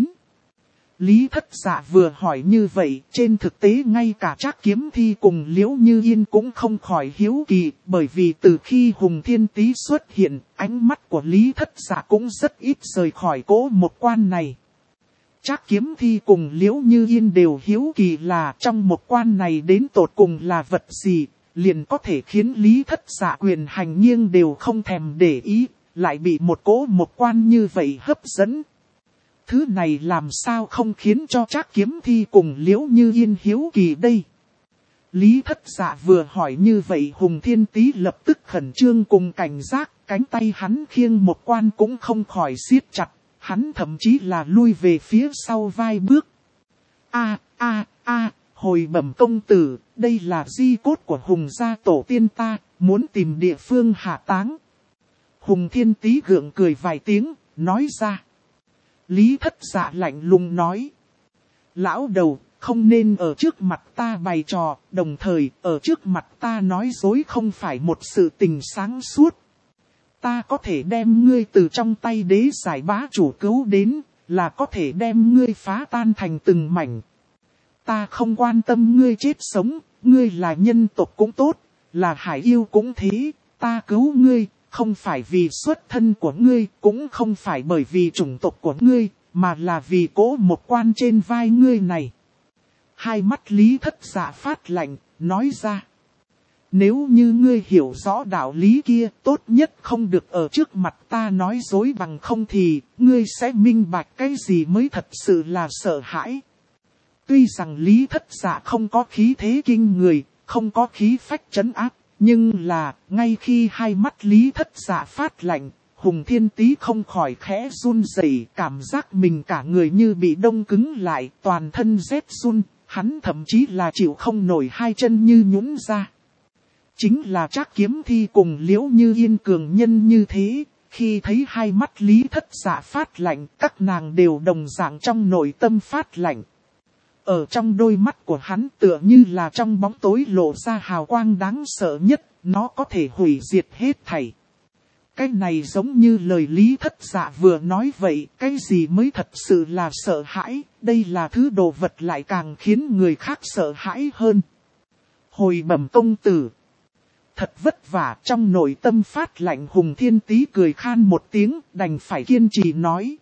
Lý Thất Dạ vừa hỏi như vậy, trên thực tế ngay cả Trác Kiếm Thi cùng Liễu Như Yên cũng không khỏi hiếu kỳ, bởi vì từ khi Hùng Thiên Tý xuất hiện, ánh mắt của Lý Thất Dạ cũng rất ít rời khỏi cỗ một quan này. Trác Kiếm Thi cùng Liễu Như Yên đều hiếu kỳ là trong một quan này đến tột cùng là vật gì, liền có thể khiến Lý Thất Dạ quyền hành nghiêng đều không thèm để ý, lại bị một cỗ một quan như vậy hấp dẫn. Thứ này làm sao không khiến cho Trác Kiếm Thi cùng Liễu Như Yên hiếu kỳ đây. Lý Thất Dạ vừa hỏi như vậy, Hùng Thiên Tý lập tức khẩn trương cùng cảnh giác, cánh tay hắn khiêng một quan cũng không khỏi siết chặt, hắn thậm chí là lui về phía sau vài bước. Hồi bẩm công tử, đây là di cốt của Hùng gia tổ tiên ta, muốn tìm địa phương hạ táng. Hùng Thiên Tý gượng cười vài tiếng, nói ra. Lý Thất Dạ lạnh lùng nói. Lão đầu, không nên ở trước mặt ta bày trò, đồng thời ở trước mặt ta nói dối không phải một sự tình sáng suốt. Ta có thể đem ngươi từ trong tay đế giải bá chủ cứu đến, là có thể đem ngươi phá tan thành từng mảnh. Ta không quan tâm ngươi chết sống, ngươi là nhân tộc cũng tốt, là hải yêu cũng thế, ta cứu ngươi, không phải vì xuất thân của ngươi, cũng không phải bởi vì chủng tộc của ngươi, mà là vì cỗ một quan trên vai ngươi này. Hai mắt Lý Thất Dạ phát lạnh, nói ra. Nếu như ngươi hiểu rõ đạo lý kia, tốt nhất không được ở trước mặt ta nói dối, bằng không thì, ngươi sẽ minh bạch cái gì mới thật sự là sợ hãi. Tuy rằng Lý Thất Dạ không có khí thế kinh người, không có khí phách trấn áp, nhưng là, ngay khi hai mắt Lý Thất Dạ phát lạnh, Hùng Thiên Tý không khỏi khẽ run rẩy, cảm giác mình cả người như bị đông cứng lại, toàn thân rét run, hắn thậm chí là chịu không nổi, hai chân như nhũn ra. Chính là Trác Kiếm Thi cùng Liễu Như Yên cường nhân như thế, khi thấy hai mắt Lý Thất Dạ phát lạnh, các nàng đều đồng dạng trong nội tâm phát lạnh. Ở trong đôi mắt của hắn tựa như là trong bóng tối lộ ra hào quang đáng sợ nhất, nó có thể hủy diệt hết thảy. Cái này giống như lời Lý Thất Dạ vừa nói vậy, cái gì mới thật sự là sợ hãi, đây là thứ đồ vật lại càng khiến người khác sợ hãi hơn. Hồi bẩm công tử. Thật vất vả, trong nội tâm phát lạnh, Hùng Thiên Tý cười khan một tiếng, đành phải kiên trì nói.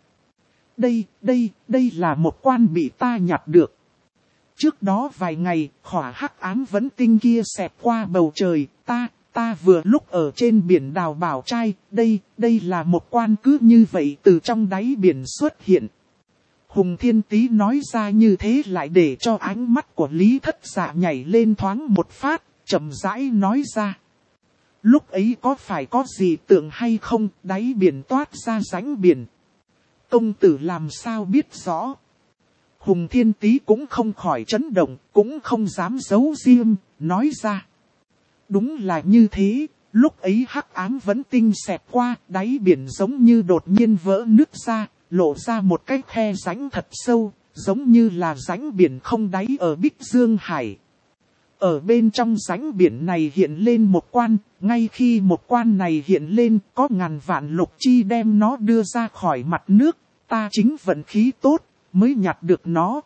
Đây là một quan bị ta nhặt được. Trước đó vài ngày, khỏa hắc ám vẫn tinh kia xẹt qua bầu trời, ta vừa lúc ở trên biển đào bảo trai, đây là một quan cứ như vậy từ trong đáy biển xuất hiện. Hùng Thiên Tý nói ra như thế lại để cho ánh mắt của Lý Thất Dạ nhảy lên thoáng một phát, chậm rãi nói ra. Lúc ấy có phải có gì tưởng hay không, đáy biển toát ra rãnh biển. Công tử làm sao biết rõ. Hùng Thiên Tý cũng không khỏi chấn động, cũng không dám giấu riêng, nói ra. Đúng là như thế, lúc ấy hắc ám vẫn tinh xẹt qua, đáy biển giống như đột nhiên vỡ nứt ra, lộ ra một cái khe rãnh thật sâu, giống như là rãnh biển không đáy ở Bích Dương Hải. Ở bên trong rãnh biển này hiện lên một quan, ngay khi một quan này hiện lên có ngàn vạn lục chi đem nó đưa ra khỏi mặt nước, ta chính vận khí tốt, mới nhặt được nó.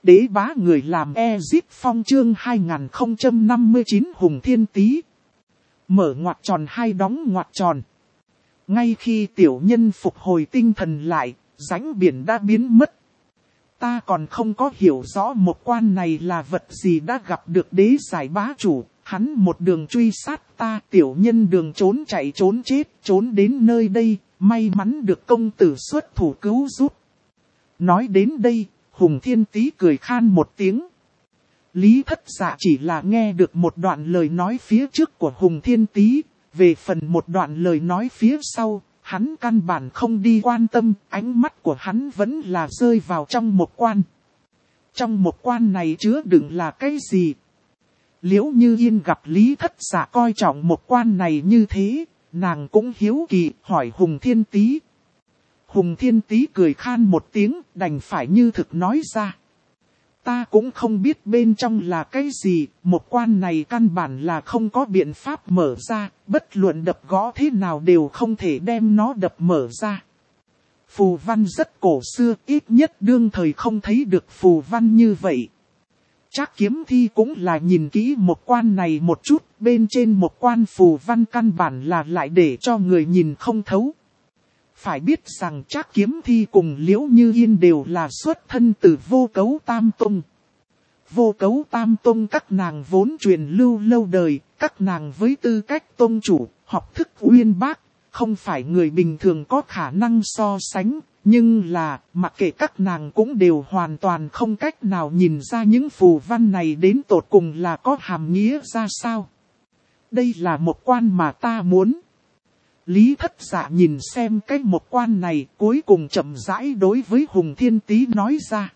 Đế bá người làm Ezip Phong chương 2059 Hùng Thiên Tý. Mở ngoặc tròn hai đóng ngoặc tròn. Ngay khi tiểu nhân phục hồi tinh thần lại, rãnh biển đã biến mất. Ta còn không có hiểu rõ một quan này là vật gì đã gặp được đế giải bá chủ. Hắn một đường truy sát ta, tiểu nhân đường trốn chạy trốn chết, trốn đến nơi đây, may mắn được công tử xuất thủ cứu giúp. Nói đến đây, Hùng Thiên Tý cười khan một tiếng. Lý Thất Dạ chỉ là nghe được một đoạn lời nói phía trước của Hùng Thiên Tý, về phần một đoạn lời nói phía sau, hắn căn bản không đi quan tâm, ánh mắt của hắn vẫn là rơi vào trong một quan. Trong một quan này chứa đựng là cái gì? Liễu Như Yên gặp Lý Thất Dạ coi trọng một quan này như thế, nàng cũng hiếu kỳ hỏi Hùng Thiên Tý. Hùng Thiên Tý cười khan một tiếng, đành phải như thực nói ra. Ta cũng không biết bên trong là cái gì, một quan này căn bản là không có biện pháp mở ra, bất luận đập gõ thế nào đều không thể đem nó đập mở ra. Phù văn rất cổ xưa, ít nhất đương thời không thấy được phù văn như vậy. Trác Kiếm Thi cũng là nhìn kỹ một quan này một chút, bên trên một quan phù văn căn bản là lại để cho người nhìn không thấu. Phải biết rằng Trác Kiếm Thi cùng Liễu Như Yên đều là xuất thân từ Vô Cấu Tam Tông. Vô Cấu Tam Tông các nàng vốn truyền lưu lâu đời, các nàng với tư cách tông chủ, học thức uyên bác, không phải người bình thường có khả năng so sánh. Nhưng là, mặc kệ các nàng cũng đều hoàn toàn không cách nào nhìn ra những phù văn này đến tột cùng là có hàm nghĩa ra sao. Đây là một quan mà ta muốn. Lý Thất Dạ nhìn xem cái một quan này cuối cùng chậm rãi đối với Hùng Thiên Tý nói ra.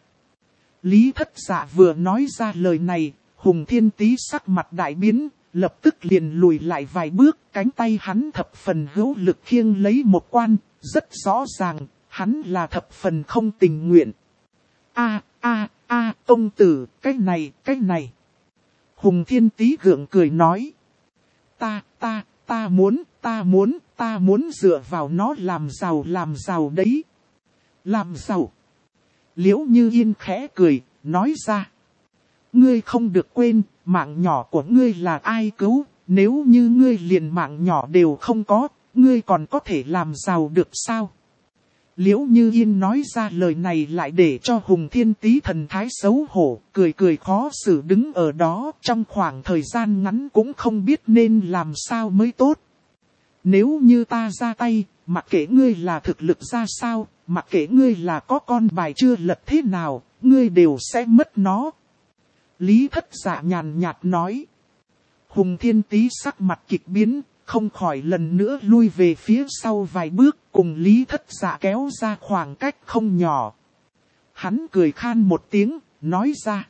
Lý Thất Dạ vừa nói ra lời này, Hùng Thiên Tý sắc mặt đại biến, lập tức liền lùi lại vài bước, cánh tay hắn thập phần hữu lực khiêng lấy một quan, rất rõ ràng, hắn là thập phần không tình nguyện. Công tử, cái này. Hùng Thiên Tý gượng cười nói. Ta muốn dựa vào nó làm giàu đấy. Làm giàu. Liễu Như Yên khẽ cười, nói ra. Ngươi không được quên, mạng nhỏ của ngươi là ai cứu, nếu như ngươi liền mạng nhỏ đều không có, ngươi còn có thể làm giàu được sao? Liễu Như Yên nói ra lời này lại để cho Hùng Thiên Tý thần thái xấu hổ, cười khó xử đứng ở đó, trong khoảng thời gian ngắn cũng không biết nên làm sao mới tốt. Nếu như ta ra tay, mặc kệ ngươi là thực lực ra sao, mặc kệ ngươi là có con bài chưa lật thế nào, ngươi đều sẽ mất nó. Lý Thất Dạ nhàn nhạt nói. Hùng Thiên Tý sắc mặt kịch biến, không khỏi lần nữa lui về phía sau vài bước, cùng Lý Thất Dạ kéo ra khoảng cách không nhỏ. Hắn cười khan một tiếng, nói ra.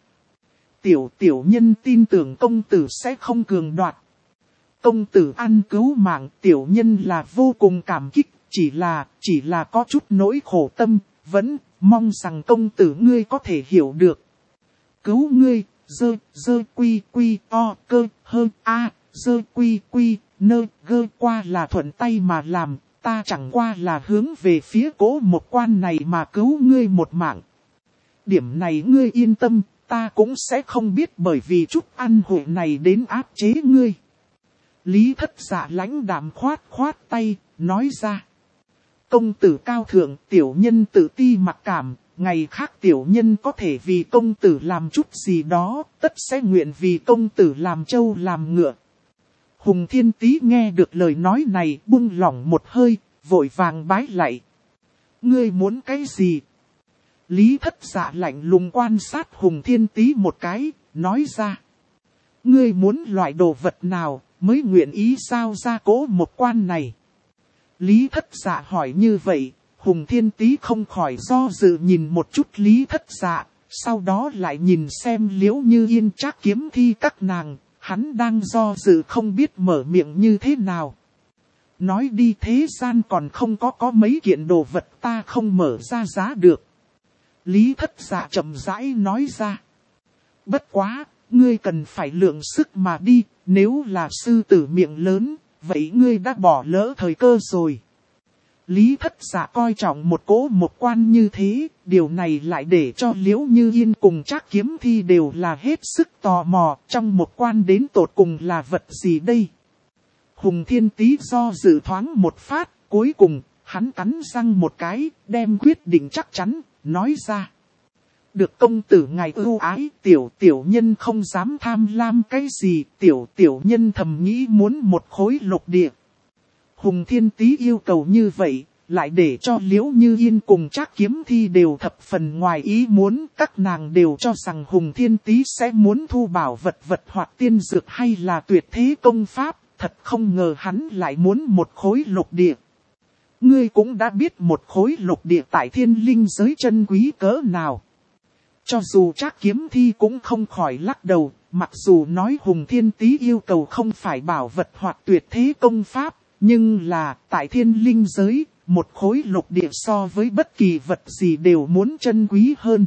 Tiểu nhân tin tưởng công tử sẽ không cường đoạt. Công tử ăn cứu mạng, tiểu nhân là vô cùng cảm kích, chỉ là có chút nỗi khổ tâm, vẫn mong rằng công tử ngươi có thể hiểu được. Cứu ngươi, dơ quy o cơ hơ a, dơ quy nơ gơ qua là thuận tay mà làm, ta chẳng qua là hướng về phía cố một quan này mà cứu ngươi một mạng. Điểm này ngươi yên tâm, ta cũng sẽ không biết bởi vì chút ăn hội này đến áp chế ngươi. Lý Thất Dạ lãnh đạm khoát tay, nói ra. Công tử cao thượng, tiểu nhân tự ti mặc cảm, ngày khác tiểu nhân có thể vì công tử làm chút gì đó, tất sẽ nguyện vì công tử làm trâu làm ngựa. Hùng Thiên Tý nghe được lời nói này buông lỏng một hơi, vội vàng bái lạy. Ngươi muốn cái gì? Lý Thất Dạ lạnh lùng quan sát Hùng Thiên Tý một cái, nói ra. Ngươi muốn loại đồ vật nào mới nguyện ý giao ra cố một quan này? Lý Thất Dạ hỏi như vậy, Hùng Thiên Tý không khỏi do dự nhìn một chút Lý Thất Dạ, sau đó lại nhìn xem Liễu Như Yên Trác Kiếm Thi các nàng, hắn đang do dự không biết mở miệng như thế nào. Nói đi thế gian còn không có mấy kiện đồ vật ta không mở ra giá được. Lý Thất Dạ chậm rãi nói ra. Bất quá, ngươi cần phải lượng sức mà đi, nếu là sư tử miệng lớn, vậy ngươi đã bỏ lỡ thời cơ rồi. Lý Thất Dạ coi trọng một cỗ một quan như thế, điều này lại để cho Liễu Như Yên cùng Trác Kiếm Thi đều là hết sức tò mò, trong một quan đến tột cùng là vật gì đây? Hùng Thiên Tý do dự thoáng một phát, cuối cùng, hắn cắn răng một cái, đem quyết định chắc chắn, nói ra. Được công tử ngài ưu ái, tiểu nhân không dám tham lam cái gì, tiểu nhân thầm nghĩ muốn một khối lục địa. Hùng Thiên Tý yêu cầu như vậy, lại để cho Liễu Như Yên cùng Trác Kiếm Thi đều thập phần ngoài ý muốn, các nàng đều cho rằng Hùng Thiên Tý sẽ muốn thu bảo vật hoặc tiên dược hay là tuyệt thế công pháp, thật không ngờ hắn lại muốn một khối lục địa. Ngươi cũng đã biết một khối lục địa tại thiên linh giới chân quý cỡ nào. Cho dù Trác Kiếm Thi cũng không khỏi lắc đầu, mặc dù nói Hùng Thiên Tý yêu cầu không phải bảo vật hoặc tuyệt thế công pháp, nhưng là tại thiên linh giới, một khối lục địa so với bất kỳ vật gì đều muốn chân quý hơn.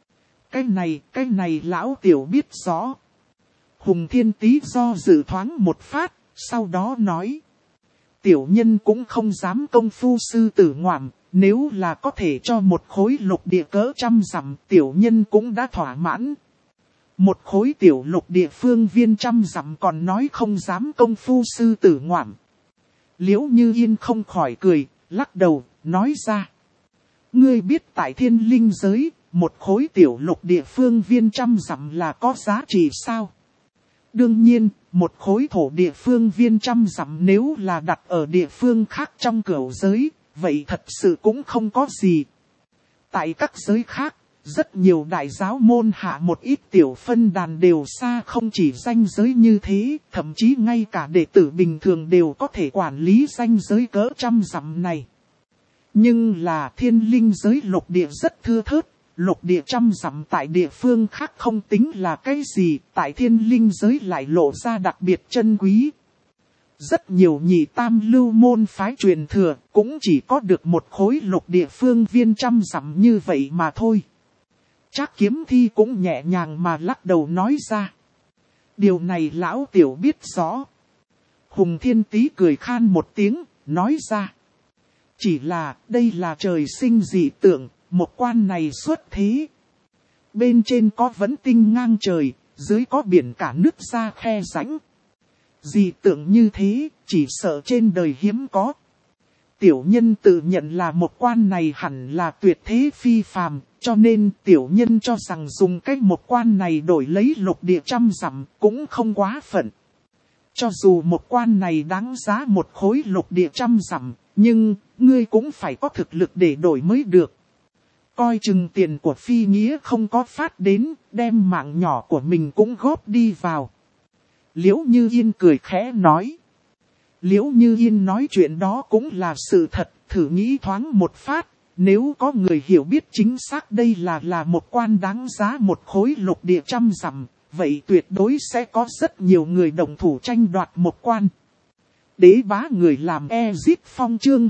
Cái này lão tiểu biết rõ. Hùng Thiên Tý do dự thoáng một phát, sau đó nói. Tiểu nhân cũng không dám công phu sư tử ngoạm, nếu là có thể cho một khối lục địa cỡ 100 dặm, tiểu nhân cũng đã thỏa mãn. Một khối tiểu lục địa phương viên 100 dặm còn nói không dám công phu sư tử ngoạm. Liễu Như Yên không khỏi cười, lắc đầu, nói ra. Ngươi biết tại thiên linh giới, một khối tiểu lục địa phương viên 100 dặm là có giá trị sao? Đương nhiên, một khối thổ địa phương viên 100 dặm nếu là đặt ở địa phương khác trong cửu giới, vậy thật sự cũng không có gì. Tại các giới khác, rất nhiều đại giáo môn hạ một ít tiểu phân đàn đều xa không chỉ danh giới như thế, thậm chí ngay cả đệ tử bình thường đều có thể quản lý danh giới cỡ 100 dặm này. Nhưng là thiên linh giới lục địa rất thưa thớt, lục địa 100 dặm tại địa phương khác không tính là cái gì, tại thiên linh giới lại lộ ra đặc biệt chân quý. Rất nhiều nhị tam lưu môn phái truyền thừa cũng chỉ có được một khối lục địa phương viên 100 dặm như vậy mà thôi. Trác Kiếm Thi cũng nhẹ nhàng mà lắc đầu nói ra. Điều này lão tiểu biết rõ. Hùng Thiên Tý cười khan một tiếng, nói ra. Chỉ là đây là trời sinh dị tượng, một quan này xuất thế. Bên trên có vấn tinh ngang trời, dưới có biển cả nước ra khe rãnh. Dị tượng như thế, chỉ sợ trên đời hiếm có. Tiểu nhân tự nhận là một quan này hẳn là tuyệt thế phi phàm, cho nên tiểu nhân cho rằng dùng cách một quan này đổi lấy lục địa 100 dặm cũng không quá phận. Cho dù một quan này đáng giá một khối lục địa 100 dặm, nhưng ngươi cũng phải có thực lực để đổi mới được. Coi chừng tiền của phi nghĩa không có phát đến, đem mạng nhỏ của mình cũng góp đi vào. Liễu Như Yên cười khẽ nói. Liễu Như Yên nói chuyện đó cũng là sự thật, thử nghĩ thoáng một phát, nếu có người hiểu biết chính xác đây là một quan đáng giá một khối lục địa 100 dặm, vậy tuyệt đối sẽ có rất nhiều người đồng thủ tranh đoạt một quan. Đế bá người làm Exit Phong chương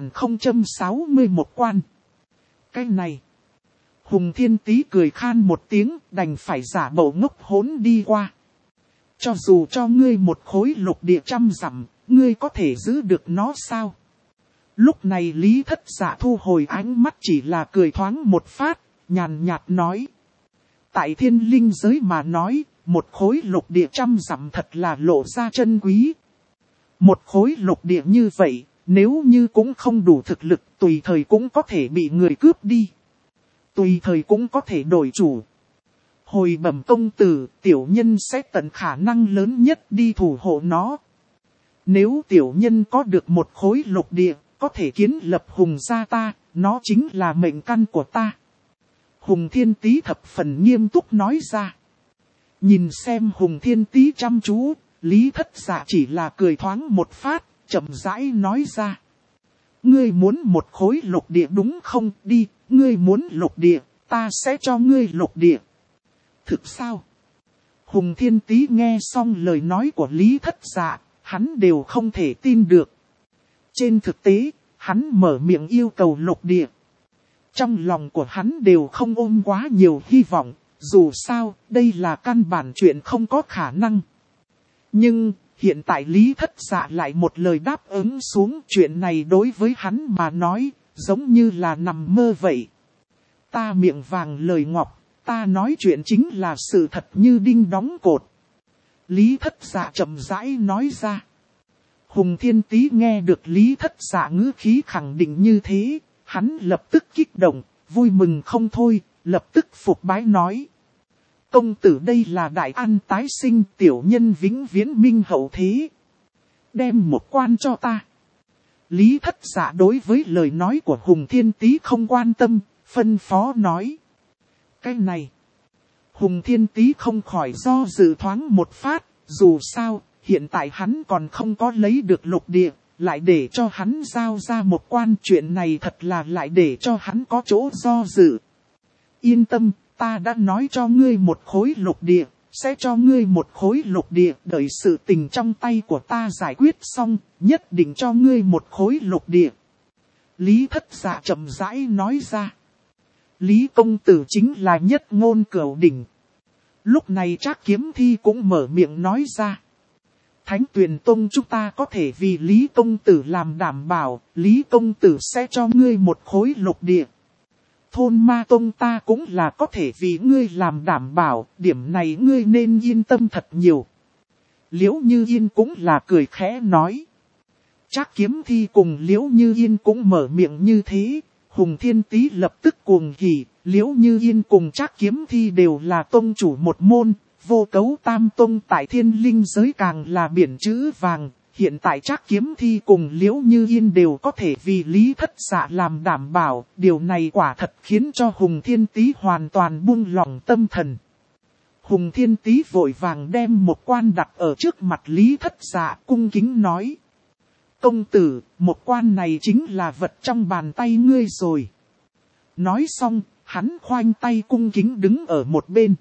2061 quan. Cái này. Hùng Thiên Tý cười khan một tiếng, đành phải giả bộ ngốc hỗn đi qua. Cho dù cho ngươi một khối lục địa 100 dặm, ngươi có thể giữ được nó sao? Lúc này Lý Thất Dạ thu hồi ánh mắt chỉ là cười thoáng một phát, nhàn nhạt nói. Tại thiên linh giới mà nói, một khối lục địa 100 dặm thật là lộ ra chân quý. Một khối lục địa như vậy, nếu như cũng không đủ thực lực, tùy thời cũng có thể bị người cướp đi. Tùy thời cũng có thể đổi chủ. Hồi bẩm công tử, tiểu nhân sẽ tận khả năng lớn nhất đi thủ hộ nó. Nếu tiểu nhân có được một khối lục địa, có thể kiến lập Hùng gia ta, nó chính là mệnh căn của ta. Hùng Thiên Tý thập phần nghiêm túc nói ra. Nhìn xem Hùng Thiên Tý chăm chú, Lý Thất Dạ chỉ là cười thoáng một phát, chậm rãi nói ra. Ngươi muốn một khối lục địa đúng không? Đi, ngươi muốn lục địa, ta sẽ cho ngươi lục địa. Thực sao? Hùng Thiên Tý nghe xong lời nói của Lý Thất Dạ, hắn đều không thể tin được. Trên thực tế, hắn mở miệng yêu cầu lục địa. Trong lòng của hắn đều không ôm quá nhiều hy vọng, dù sao, đây là căn bản chuyện không có khả năng. Nhưng, hiện tại Lý Thất Dạ lại một lời đáp ứng xuống, chuyện này đối với hắn mà nói, giống như là nằm mơ vậy. Ta miệng vàng lời ngọc, ta nói chuyện chính là sự thật như đinh đóng cột. Lý Thất Dạ chậm rãi nói ra. Hùng Thiên Tý nghe được Lý Thất Dạ ngữ khí khẳng định như thế, hắn lập tức kích động, vui mừng không thôi, lập tức phục bái nói. Công tử đây là đại an tái sinh, tiểu nhân vĩnh viễn minh hậu thế. Đem một quan cho ta. Lý Thất Dạ đối với lời nói của Hùng Thiên Tý không quan tâm, phân phó nói. Cái này, Hùng Thiên Tý không khỏi do dự thoáng một phát, dù sao, hiện tại hắn còn không có lấy được lục địa, lại để cho hắn giao ra một quan, chuyện này thật là lại để cho hắn có chỗ do dự. Yên tâm, ta đã nói cho ngươi một khối lục địa, sẽ cho ngươi một khối lục địa, đợi sự tình trong tay của ta giải quyết xong, nhất định cho ngươi một khối lục địa. Lý Thất Dạ chậm rãi nói ra. Lý công tử chính là nhất ngôn cửu đỉnh. Lúc này Trác Kiếm Thi cũng mở miệng nói ra. Thánh Tuyền Tông chúng ta có thể vì Lý công tử làm đảm bảo, Lý công tử sẽ cho ngươi một khối lục địa. Thôn Ma Tông ta cũng là có thể vì ngươi làm đảm bảo, điểm này ngươi nên yên tâm thật nhiều. Liễu Như Yên cũng là cười khẽ nói. Trác Kiếm Thi cùng Liễu Như Yên cũng mở miệng như thế, Hùng Thiên Tý lập tức cuồng hỉ, Liễu Như Yên cùng Trác Kiếm Thi đều là tông chủ một môn, Vô Cấu Tam Tông tại Thiên Linh giới càng là biển chữ vàng. Hiện tại Trác Kiếm Thi cùng Liễu Như Yên đều có thể vì Lý Thất Dạ làm đảm bảo, điều này quả thật khiến cho Hùng Thiên Tý hoàn toàn buông lỏng tâm thần. Hùng Thiên Tý vội vàng đem một quan đặt ở trước mặt Lý Thất Dạ, cung kính nói. Công tử, một quan này chính là vật trong bàn tay ngươi rồi. Nói xong, hắn khoanh tay cung kính đứng ở một bên.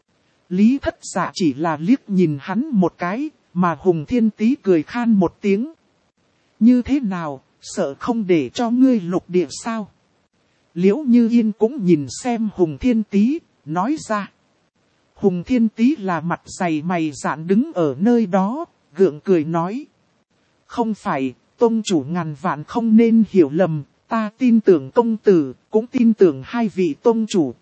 Lý Thất Dạ chỉ là liếc nhìn hắn một cái, mà Hùng Thiên Tý cười khan một tiếng. Như thế nào, sợ không để cho ngươi lục địa sao? Liễu Như Yên cũng nhìn xem Hùng Thiên Tý, nói ra. Hùng Thiên Tý là mặt dày mày dạn đứng ở nơi đó, gượng cười nói. Không phải, tông chủ ngàn vạn không nên hiểu lầm, ta tin tưởng công tử, cũng tin tưởng hai vị tông chủ.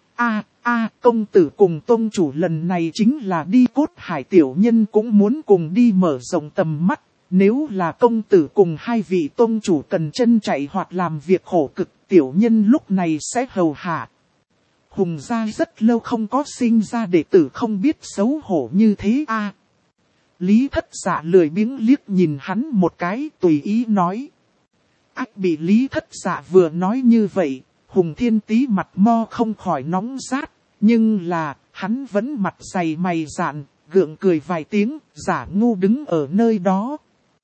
Công tử cùng tông chủ lần này chính là đi Cốt Hải, tiểu nhân cũng muốn cùng đi mở rộng tầm mắt. Nếu là công tử cùng hai vị tông chủ cần chân chạy hoặc làm việc khổ cực, tiểu nhân lúc này sẽ hầu hạ. Hùng gia rất lâu không có sinh ra đệ tử không biết xấu hổ như thế a. Lý Thất Dạ lười biếng liếc nhìn hắn một cái, tùy ý nói. Ách, bị Lý Thất Dạ vừa nói như vậy, Hùng Thiên Tý mặt mo không khỏi nóng rát, nhưng là, hắn vẫn mặt dày mày dạn, gượng cười vài tiếng, giả ngu đứng ở nơi đó.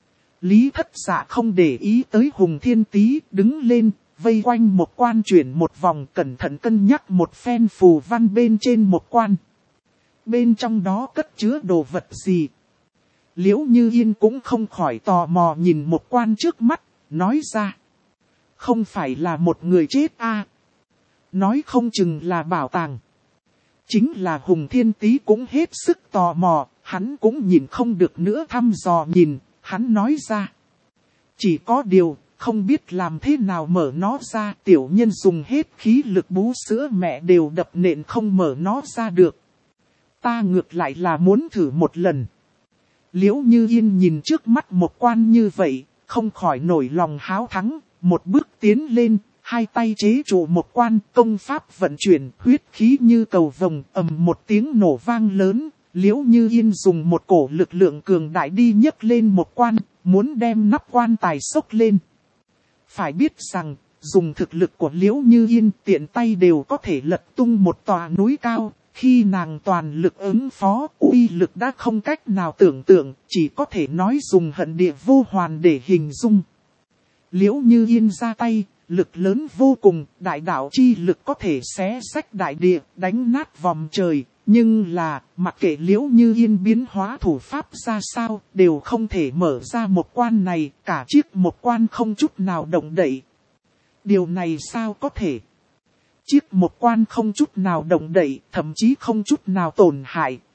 Lý Thất Dạ không để ý tới Hùng Thiên Tý, đứng lên, vây quanh một quan chuyển một vòng, cẩn thận cân nhắc một phen phù văn bên trên một quan. Bên trong đó cất chứa đồ vật gì? Liễu Như Yên cũng không khỏi tò mò nhìn một quan trước mắt, nói ra. Không phải là một người chết a? Nói không chừng là bảo tàng. Chính là Hùng Thiên Tý cũng hết sức tò mò, hắn cũng nhìn không được nữa thăm dò nhìn, hắn nói ra. Chỉ có điều, không biết làm thế nào mở nó ra, tiểu nhân dùng hết khí lực bú sữa mẹ đều đập nện không mở nó ra được. Ta ngược lại là muốn thử một lần. Liễu Như Yên nhìn trước mắt một quan như vậy, không khỏi nổi lòng háo thắng, một bước tiến lên, hai tay chế trụ một quan, công pháp vận chuyển, huyết khí như cầu vồng, ầm một tiếng nổ vang lớn, Liễu Như Yên dùng một cổ lực lượng cường đại đi nhấc lên một quan, muốn đem nắp quan tài xốc lên. Phải biết rằng, dùng thực lực của Liễu Như Yên tiện tay đều có thể lật tung một tòa núi cao. Khi nàng toàn lực ứng phó, uy lực đã không cách nào tưởng tượng, chỉ có thể nói dùng hận địa vô hoàn để hình dung. Liễu Như Yên ra tay, lực lớn vô cùng, đại đạo chi lực có thể xé rách đại địa, đánh nát vòng trời. Nhưng là, mặc kệ Liễu Như Yên biến hóa thủ pháp ra sao, đều không thể mở ra một quan này, cả chiếc một quan không chút nào động đậy. Điều này sao có thể? Chiếc một quan không chút nào động đậy, thậm chí không chút nào tổn hại,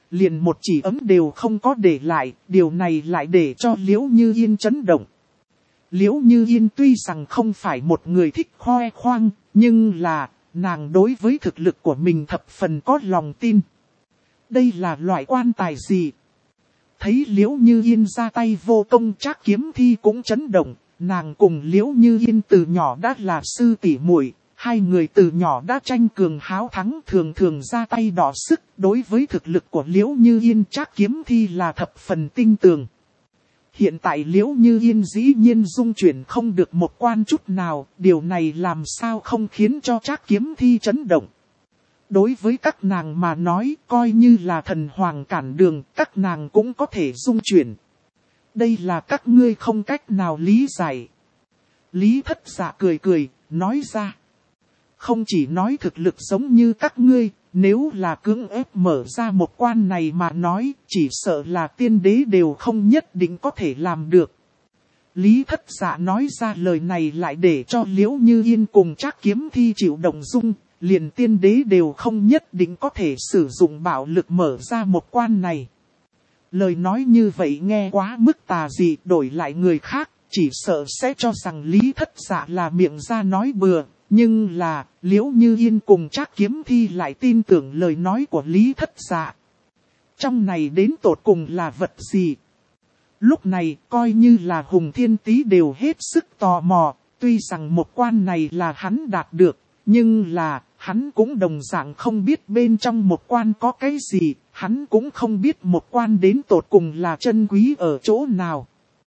liền một chỉ ấm đều không có để lại, điều này lại để cho Liễu Như Yên chấn động. Liễu Như Yên tuy rằng không phải một người thích khoe khoang, nhưng là, nàng đối với thực lực của mình thập phần có lòng tin. Đây là loại quan tài gì? Thấy Liễu Như Yên ra tay vô công, Trác Kiếm Thi cũng chấn động, nàng cùng Liễu Như Yên từ nhỏ đã là sư tỷ muội, hai người từ nhỏ đã tranh cường háo thắng, thường thường ra tay đọ sức, đối với thực lực của Liễu Như Yên Trác Kiếm Thi là thập phần tin tưởng. Hiện tại Liễu Như Yên dĩ nhiên dung chuyển không được một quan chút nào, điều này làm sao không khiến cho Trác Kiếm Thi chấn động. Đối với các nàng mà nói, coi như là thần hoàng cản đường, các nàng cũng có thể dung chuyển. Đây là các ngươi không cách nào lý giải. Lý Thất Dạ cười cười, nói ra. Không chỉ nói thực lực giống như các ngươi, nếu là cưỡng ép mở ra một quan này mà nói, chỉ sợ là tiên đế đều không nhất định có thể làm được. Lý Thất Dạ nói ra lời này lại để cho Liễu Như Yên cùng Trác Kiếm Thi chịu động dung, liền tiên đế đều không nhất định có thể sử dụng bạo lực mở ra một quan này. Lời nói như vậy nghe quá mức tà dị, đổi lại người khác, chỉ sợ sẽ cho rằng Lý Thất Dạ là miệng ra nói bừa. Nhưng là, Liễu Như Yên cùng Trác Kiếm Thi lại tin tưởng lời nói của Lý Thất Dạ. Trong này đến tột cùng là vật gì? Lúc này, coi như là Hùng Thiên Tý đều hết sức tò mò, tuy rằng một quan này là hắn đạt được, nhưng là, hắn cũng đồng dạng không biết bên trong một quan có cái gì, hắn cũng không biết một quan đến tột cùng là chân quý ở chỗ nào.